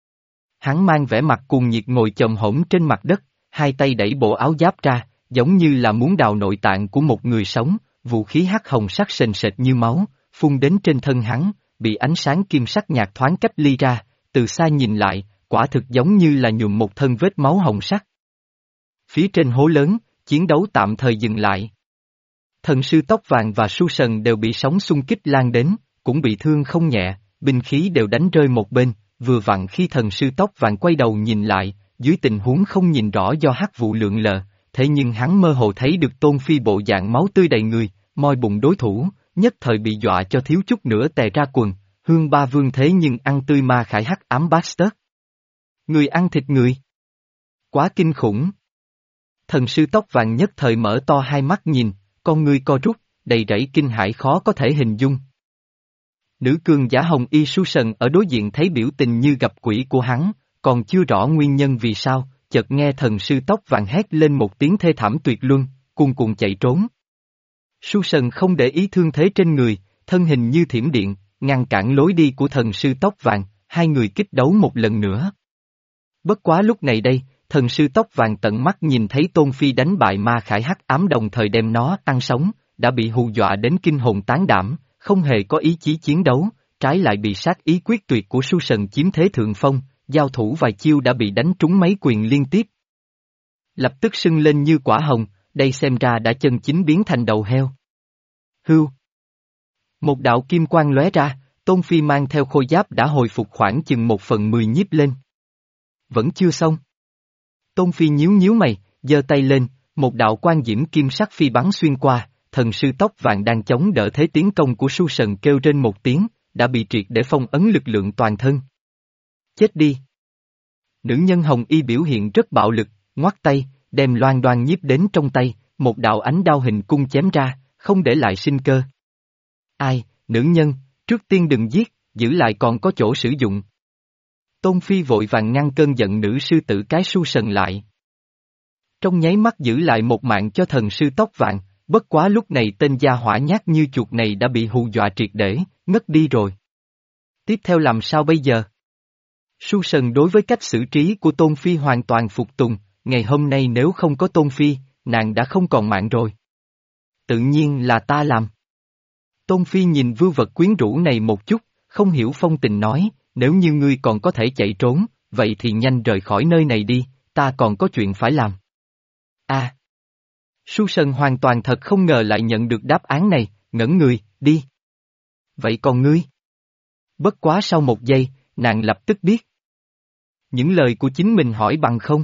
Hắn mang vẻ mặt cuồng nhiệt ngồi chồm hổm trên mặt đất, hai tay đẩy bộ áo giáp ra, giống như là muốn đào nội tạng của một người sống, vũ khí hắc hồng sắc sền sệt như máu, phun đến trên thân hắn, bị ánh sáng kim sắc nhạt thoáng cách ly ra, từ xa nhìn lại, quả thực giống như là nhuộm một thân vết máu hồng sắc. Phía trên hố lớn, chiến đấu tạm thời dừng lại. Thần sư tóc vàng và su sần đều bị sóng xung kích lan đến, cũng bị thương không nhẹ, binh khí đều đánh rơi một bên, vừa vặn khi thần sư tóc vàng quay đầu nhìn lại, dưới tình huống không nhìn rõ do hắc vụ lượn lờ, thế nhưng hắn mơ hồ thấy được Tôn Phi bộ dạng máu tươi đầy người, moi bụng đối thủ, nhất thời bị dọa cho thiếu chút nữa tè ra quần, hương ba vương thế nhưng ăn tươi ma khải hắc ám bastard. Người ăn thịt người. Quá kinh khủng. Thần sư tóc vàng nhất thời mở to hai mắt nhìn, con ngươi co rút, đầy rẫy kinh hãi khó có thể hình dung. Nữ cường giả hồng y su sần ở đối diện thấy biểu tình như gặp quỷ của hắn, còn chưa rõ nguyên nhân vì sao, chợt nghe thần sư tóc vàng hét lên một tiếng thê thảm tuyệt luân, cuồn cuộn chạy trốn. Su sần không để ý thương thế trên người, thân hình như thiểm điện, ngăn cản lối đi của thần sư tóc vàng, hai người kích đấu một lần nữa. Bất quá lúc này đây, thần sư tóc vàng tận mắt nhìn thấy Tôn Phi đánh bại ma khải hắc ám đồng thời đem nó ăn sống, đã bị hù dọa đến kinh hồn tán đảm, không hề có ý chí chiến đấu, trái lại bị sát ý quyết tuyệt của Su Sần chiếm thế thượng phong, giao thủ vài chiêu đã bị đánh trúng mấy quyền liên tiếp. Lập tức sưng lên như quả hồng, đây xem ra đã chân chính biến thành đầu heo. Hưu. Một đạo kim quang lóe ra, Tôn Phi mang theo khôi giáp đã hồi phục khoảng chừng một phần mười nhiếp lên. Vẫn chưa xong. Tôn Phi nhíu nhíu mày, giơ tay lên, một đạo quang diễm kim sắc phi bắn xuyên qua, thần sư tóc vàng đang chống đỡ thế tiến công của Su Sần kêu trên một tiếng, đã bị triệt để phong ấn lực lượng toàn thân. Chết đi. Nữ nhân hồng y biểu hiện rất bạo lực, ngoắt tay, đem loan đoan nhiếp đến trong tay, một đạo ánh đao hình cung chém ra, không để lại sinh cơ. Ai, nữ nhân, trước tiên đừng giết, giữ lại còn có chỗ sử dụng. Tôn Phi vội vàng ngăn cơn giận nữ sư tử cái Su Sần lại. Trong nháy mắt giữ lại một mạng cho thần sư tóc vàng, bất quá lúc này tên gia hỏa nhát như chuột này đã bị hù dọa triệt để, ngất đi rồi. Tiếp theo làm sao bây giờ? Su Sần đối với cách xử trí của Tôn Phi hoàn toàn phục tùng, ngày hôm nay nếu không có Tôn Phi, nàng đã không còn mạng rồi. Tự nhiên là ta làm. Tôn Phi nhìn vưu vật quyến rũ này một chút, không hiểu phong tình nói, nếu như ngươi còn có thể chạy trốn, vậy thì nhanh rời khỏi nơi này đi, ta còn có chuyện phải làm. A. À. Su Sần hoàn toàn thật không ngờ lại nhận được đáp án này, ngẩn người, đi. Vậy còn ngươi? Bất quá sau một giây, nàng lập tức biết. Những lời của chính mình hỏi bằng không.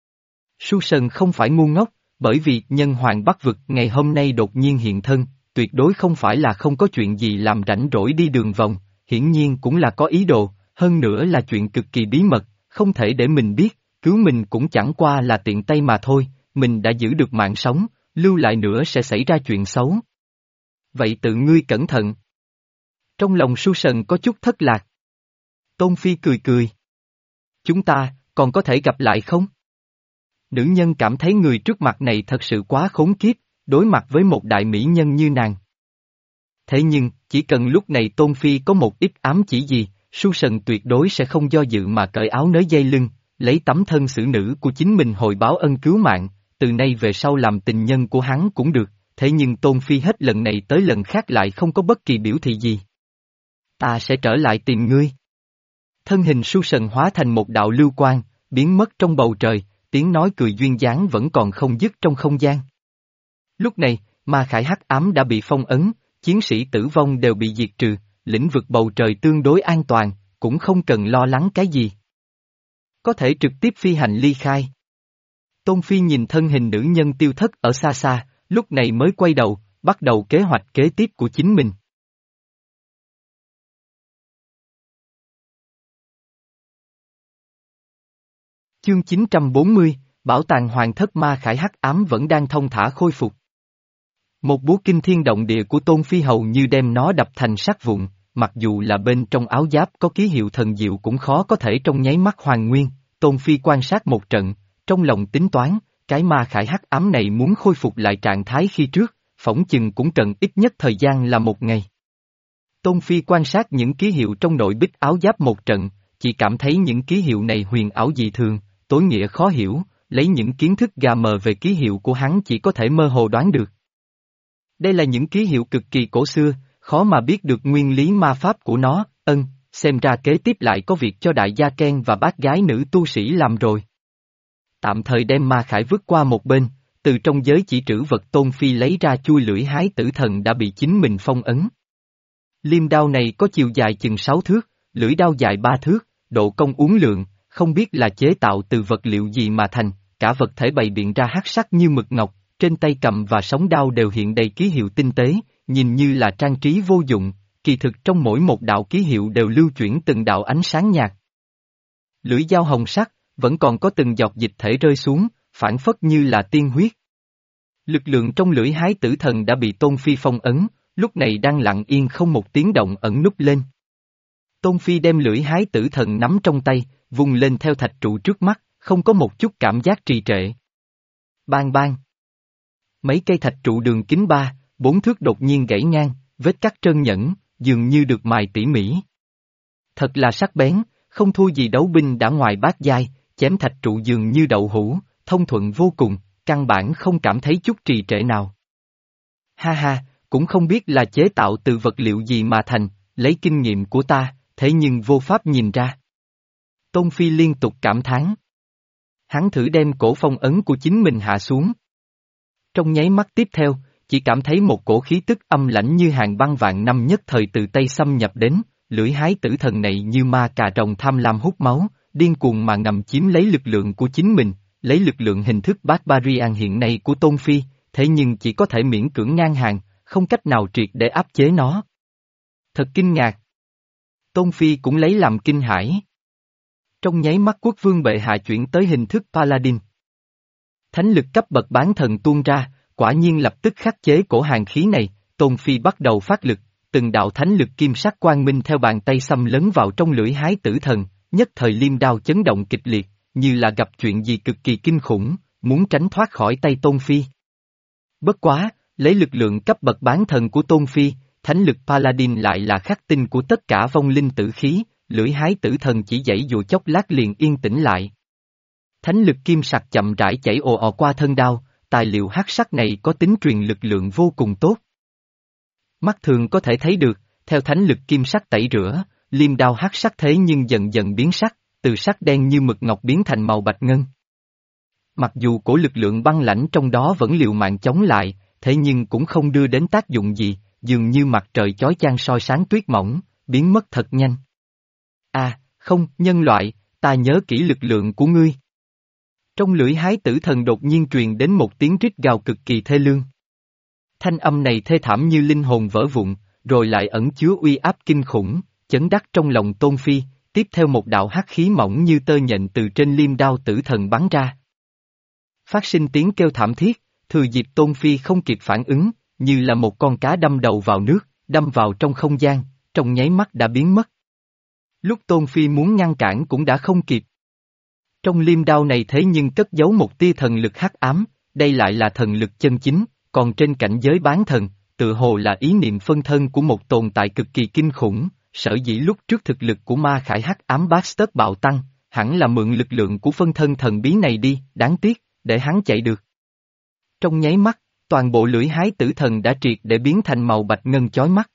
Su Sần không phải ngu ngốc, bởi vì nhân hoàng Bắc vực ngày hôm nay đột nhiên hiện thân, tuyệt đối không phải là không có chuyện gì làm rảnh rỗi đi đường vòng, hiển nhiên cũng là có ý đồ, hơn nữa là chuyện cực kỳ bí mật, không thể để mình biết, cứu mình cũng chẳng qua là tiện tay mà thôi, mình đã giữ được mạng sống, lưu lại nữa sẽ xảy ra chuyện xấu. Vậy tự ngươi cẩn thận. Trong lòng Su Sần có chút thất lạc. Tôn Phi cười cười. Chúng ta, còn có thể gặp lại không? Nữ nhân cảm thấy người trước mặt này thật sự quá khốn kiếp, đối mặt với một đại mỹ nhân như nàng. Thế nhưng, chỉ cần lúc này Tôn Phi có một ít ám chỉ gì, Su Sần tuyệt đối sẽ không do dự mà cởi áo nới dây lưng, lấy tấm thân xử nữ của chính mình hồi báo ân cứu mạng, từ nay về sau làm tình nhân của hắn cũng được, thế nhưng Tôn Phi hết lần này tới lần khác lại không có bất kỳ biểu thị gì. Ta sẽ trở lại tìm ngươi. Thân hình su sần hóa thành một đạo lưu quang, biến mất trong bầu trời, tiếng nói cười duyên dáng vẫn còn không dứt trong không gian. Lúc này, ma khải hắc ám đã bị phong ấn, chiến sĩ tử vong đều bị diệt trừ, lĩnh vực bầu trời tương đối an toàn, cũng không cần lo lắng cái gì. Có thể trực tiếp phi hành ly khai. Tôn Phi nhìn thân hình nữ nhân tiêu thất ở xa xa, lúc này mới quay đầu, bắt đầu kế hoạch kế tiếp của chính mình. Chương chín trăm bốn mươi, Bảo tàng hoàng thất ma khải hắc ám vẫn đang thông thả khôi phục. Một búa kinh thiên động địa của Tôn Phi hầu như đem nó đập thành sát vụn, mặc dù là bên trong áo giáp có ký hiệu thần diệu cũng khó có thể trong nháy mắt hoàn nguyên. Tôn Phi quan sát một trận, trong lòng tính toán, cái ma khải hắc ám này muốn khôi phục lại trạng thái khi trước, phỏng chừng cũng cần ít nhất thời gian là một ngày. Tôn Phi quan sát những ký hiệu trong nội bích áo giáp một trận, chỉ cảm thấy những ký hiệu này huyền ảo dị thường, tối nghĩa khó hiểu, lấy những kiến thức gà mờ về ký hiệu của hắn chỉ có thể mơ hồ đoán được. Đây là những ký hiệu cực kỳ cổ xưa, khó mà biết được nguyên lý ma pháp của nó, ân, xem ra kế tiếp lại có việc cho đại gia Ken và bác gái nữ tu sĩ làm rồi. Tạm thời đem ma khải vứt qua một bên, từ trong giới chỉ trữ vật Tôn Phi lấy ra chui lưỡi hái tử thần đã bị chính mình phong ấn. Liêm đao này có chiều dài chừng sáu thước, lưỡi đao dài ba thước, độ cong uốn lượn, không biết là chế tạo từ vật liệu gì mà thành, cả vật thể bày biện ra hắc sắc như mực ngọc, trên tay cầm và sóng đao đều hiện đầy ký hiệu tinh tế, nhìn như là trang trí vô dụng, kỳ thực trong mỗi một đạo ký hiệu đều lưu chuyển từng đạo ánh sáng nhạt. Lưỡi dao hồng sắc, vẫn còn có từng giọt dịch thể rơi xuống, phản phất như là tiên huyết. Lực lượng trong lưỡi hái tử thần đã bị Tôn Phi phong ấn, lúc này đang lặng yên không một tiếng động ẩn núp lên. Tôn Phi đem lưỡi hái tử thần nắm trong tay, vùng lên theo thạch trụ trước mắt, không có một chút cảm giác trì trệ. Bang bang. Mấy cây thạch trụ đường kính ba, bốn thước đột nhiên gãy ngang, vết cắt trơn nhẵn, dường như được mài tỉ mỉ. Thật là sắc bén, không thua gì đấu binh đã ngoài bát giai, chém thạch trụ dường như đậu hũ, thông thuận vô cùng, căn bản không cảm thấy chút trì trệ nào. Ha ha, cũng không biết là chế tạo từ vật liệu gì mà thành, lấy kinh nghiệm của ta, thế nhưng vô pháp nhìn ra. Tôn Phi liên tục cảm thán. Hắn thử đem cổ phong ấn của chính mình hạ xuống. Trong nháy mắt tiếp theo, chỉ cảm thấy một cổ khí tức âm lãnh như hàng băng vạn năm nhất thời từ Tây xâm nhập đến, lưỡi hái tử thần này như ma cà rồng tham lam hút máu, điên cuồng mà ngầm chiếm lấy lực lượng của chính mình, lấy lực lượng hình thức Barbarian hiện nay của Tôn Phi, thế nhưng chỉ có thể miễn cưỡng ngang hàng, không cách nào triệt để áp chế nó. Thật kinh ngạc. Tôn Phi cũng lấy làm kinh hãi. Trong nháy mắt quốc vương bệ hạ chuyển tới hình thức Paladin. Thánh lực cấp bậc bán thần tuôn ra, quả nhiên lập tức khắc chế cổ hàng khí này, Tôn Phi bắt đầu phát lực, từng đạo thánh lực kim sắc quang minh theo bàn tay xâm lấn vào trong lưỡi hái tử thần, nhất thời liêm đao chấn động kịch liệt, như là gặp chuyện gì cực kỳ kinh khủng, muốn tránh thoát khỏi tay Tôn Phi. Bất quá, lấy lực lượng cấp bậc bán thần của Tôn Phi, thánh lực Paladin lại là khắc tinh của tất cả vong linh tử khí, lưỡi hái tử thần chỉ giãy dụa chốc lát liền yên tĩnh lại. Thánh lực kim sặc chậm rãi chảy ồ ồ qua thân đao, tài liệu hắc sắc này có tính truyền lực lượng vô cùng tốt. Mắt thường có thể thấy được, theo thánh lực kim sắc tẩy rửa, liêm đao hắc sắc thế nhưng dần dần biến sắc, từ sắc đen như mực ngọc biến thành màu bạch ngân. Mặc dù cổ lực lượng băng lãnh trong đó vẫn liều mạng chống lại, thế nhưng cũng không đưa đến tác dụng gì, dường như mặt trời chói chang soi sáng tuyết mỏng, biến mất thật nhanh. À, không, nhân loại, ta nhớ kỹ lực lượng của ngươi. Trong lưỡi hái tử thần đột nhiên truyền đến một tiếng rít gào cực kỳ thê lương. Thanh âm này thê thảm như linh hồn vỡ vụn, rồi lại ẩn chứa uy áp kinh khủng, chấn đắc trong lòng Tôn Phi, tiếp theo một đạo hắc khí mỏng như tơ nhện từ trên liêm đao tử thần bắn ra. Phát sinh tiếng kêu thảm thiết, thừa dịp Tôn Phi không kịp phản ứng, như là một con cá đâm đầu vào nước, đâm vào trong không gian, trong nháy mắt đã biến mất. Lúc Tôn Phi muốn ngăn cản cũng đã không kịp. Trong liêm đao này thế nhưng cất giấu một tia thần lực hắc ám, đây lại là thần lực chân chính, còn trên cảnh giới bán thần, tự hồ là ý niệm phân thân của một tồn tại cực kỳ kinh khủng, sở dĩ lúc trước thực lực của ma khải hắc ám Bastard bạo tăng, hẳn là mượn lực lượng của phân thân thần bí này đi, đáng tiếc, để hắn chạy được. Trong nháy mắt, Toàn bộ lưỡi hái tử thần đã triệt để biến thành màu bạch ngân chói mắt.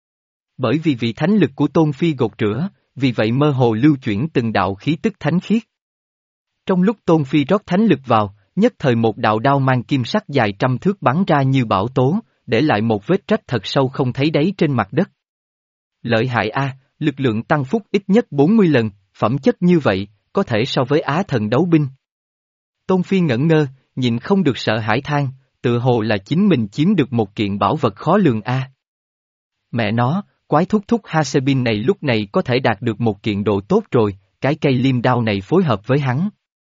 Bởi vì vị thánh lực của Tôn Phi gột rửa, vì vậy mơ hồ lưu chuyển từng đạo khí tức thánh khiết. Trong lúc Tôn Phi rót thánh lực vào, nhất thời một đạo đao mang kim sắc dài trăm thước bắn ra như bão tố, để lại một vết rách thật sâu không thấy đáy trên mặt đất. Lợi hại a, lực lượng tăng phúc ít nhất bốn mươi lần, phẩm chất như vậy, có thể so với Á thần đấu binh. Tôn Phi ngẩn ngơ, nhịn không được sợ hãi than, tự hồ là chính mình chiếm được một kiện bảo vật khó lường a. Mẹ nó, quái thúc thúc Hasebin này lúc này có thể đạt được một kiện độ tốt rồi, cái cây liêm đao này phối hợp với hắn.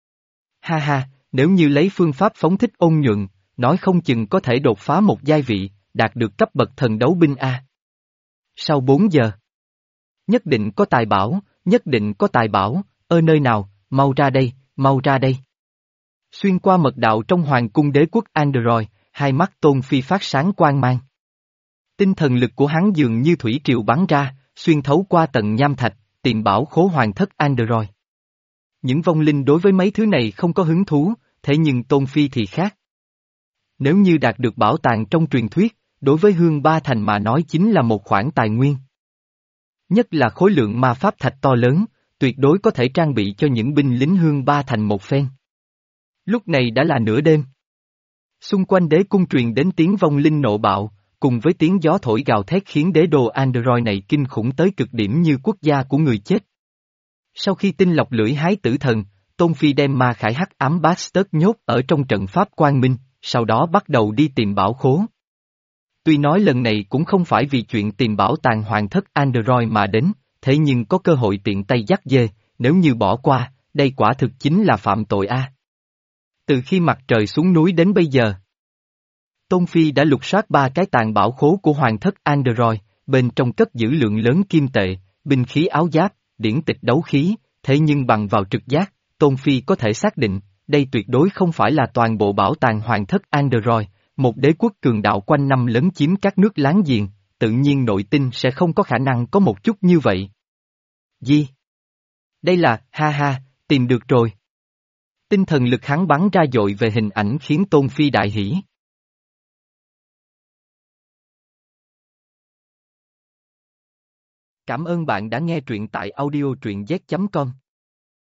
Ha ha, nếu như lấy phương pháp phóng thích ôn nhuận, nói không chừng có thể đột phá một giai vị, đạt được cấp bậc thần đấu binh a. Sau bốn giờ. Nhất định có tài bảo, nhất định có tài bảo, ở nơi nào, mau ra đây, mau ra đây. Xuyên qua mật đạo trong hoàng cung đế quốc Android, hai mắt Tôn Phi phát sáng quang mang. Tinh thần lực của hắn dường như thủy triều bắn ra, xuyên thấu qua tầng nham thạch, tìm bảo khố hoàng thất Android. Những vong linh đối với mấy thứ này không có hứng thú, thế nhưng Tôn Phi thì khác. Nếu như đạt được bảo tàng trong truyền thuyết, đối với Hương Ba Thành mà nói chính là một khoản tài nguyên. Nhất là khối lượng ma pháp thạch to lớn, tuyệt đối có thể trang bị cho những binh lính Hương Ba Thành một phen. Lúc này đã là nửa đêm. Xung quanh đế cung truyền đến tiếng vong linh nộ bạo, cùng với tiếng gió thổi gào thét khiến đế đô Android này kinh khủng tới cực điểm như quốc gia của người chết. Sau khi tinh lọc lưỡi hái tử thần, Tôn Phi đem ma khải hắc ám Bastard nhốt ở trong trận pháp quang minh, sau đó bắt đầu đi tìm bảo khố. Tuy nói lần này cũng không phải vì chuyện tìm bảo tàng hoàng thất Android mà đến, thế nhưng có cơ hội tiện tay dắt dê, nếu như bỏ qua, đây quả thực chính là phạm tội a. Từ khi mặt trời xuống núi đến bây giờ, Tôn Phi đã lục soát ba cái tàng bảo khố của hoàng thất Android, bên trong cất giữ lượng lớn kim tệ, binh khí áo giáp, điển tịch đấu khí, thế nhưng bằng vào trực giác, Tôn Phi có thể xác định, đây tuyệt đối không phải là toàn bộ bảo tàng hoàng thất Android, một đế quốc cường đạo quanh năm lấn chiếm các nước láng giềng, tự nhiên nội tinh sẽ không có khả năng có một chút như vậy. Gì? Đây là, ha ha, tìm được rồi. Tinh thần lực hắn bắn ra dội về hình ảnh khiến Tôn Phi đại hỉ. Cảm ơn bạn đã nghe truyện tại audio truyện z chấm com.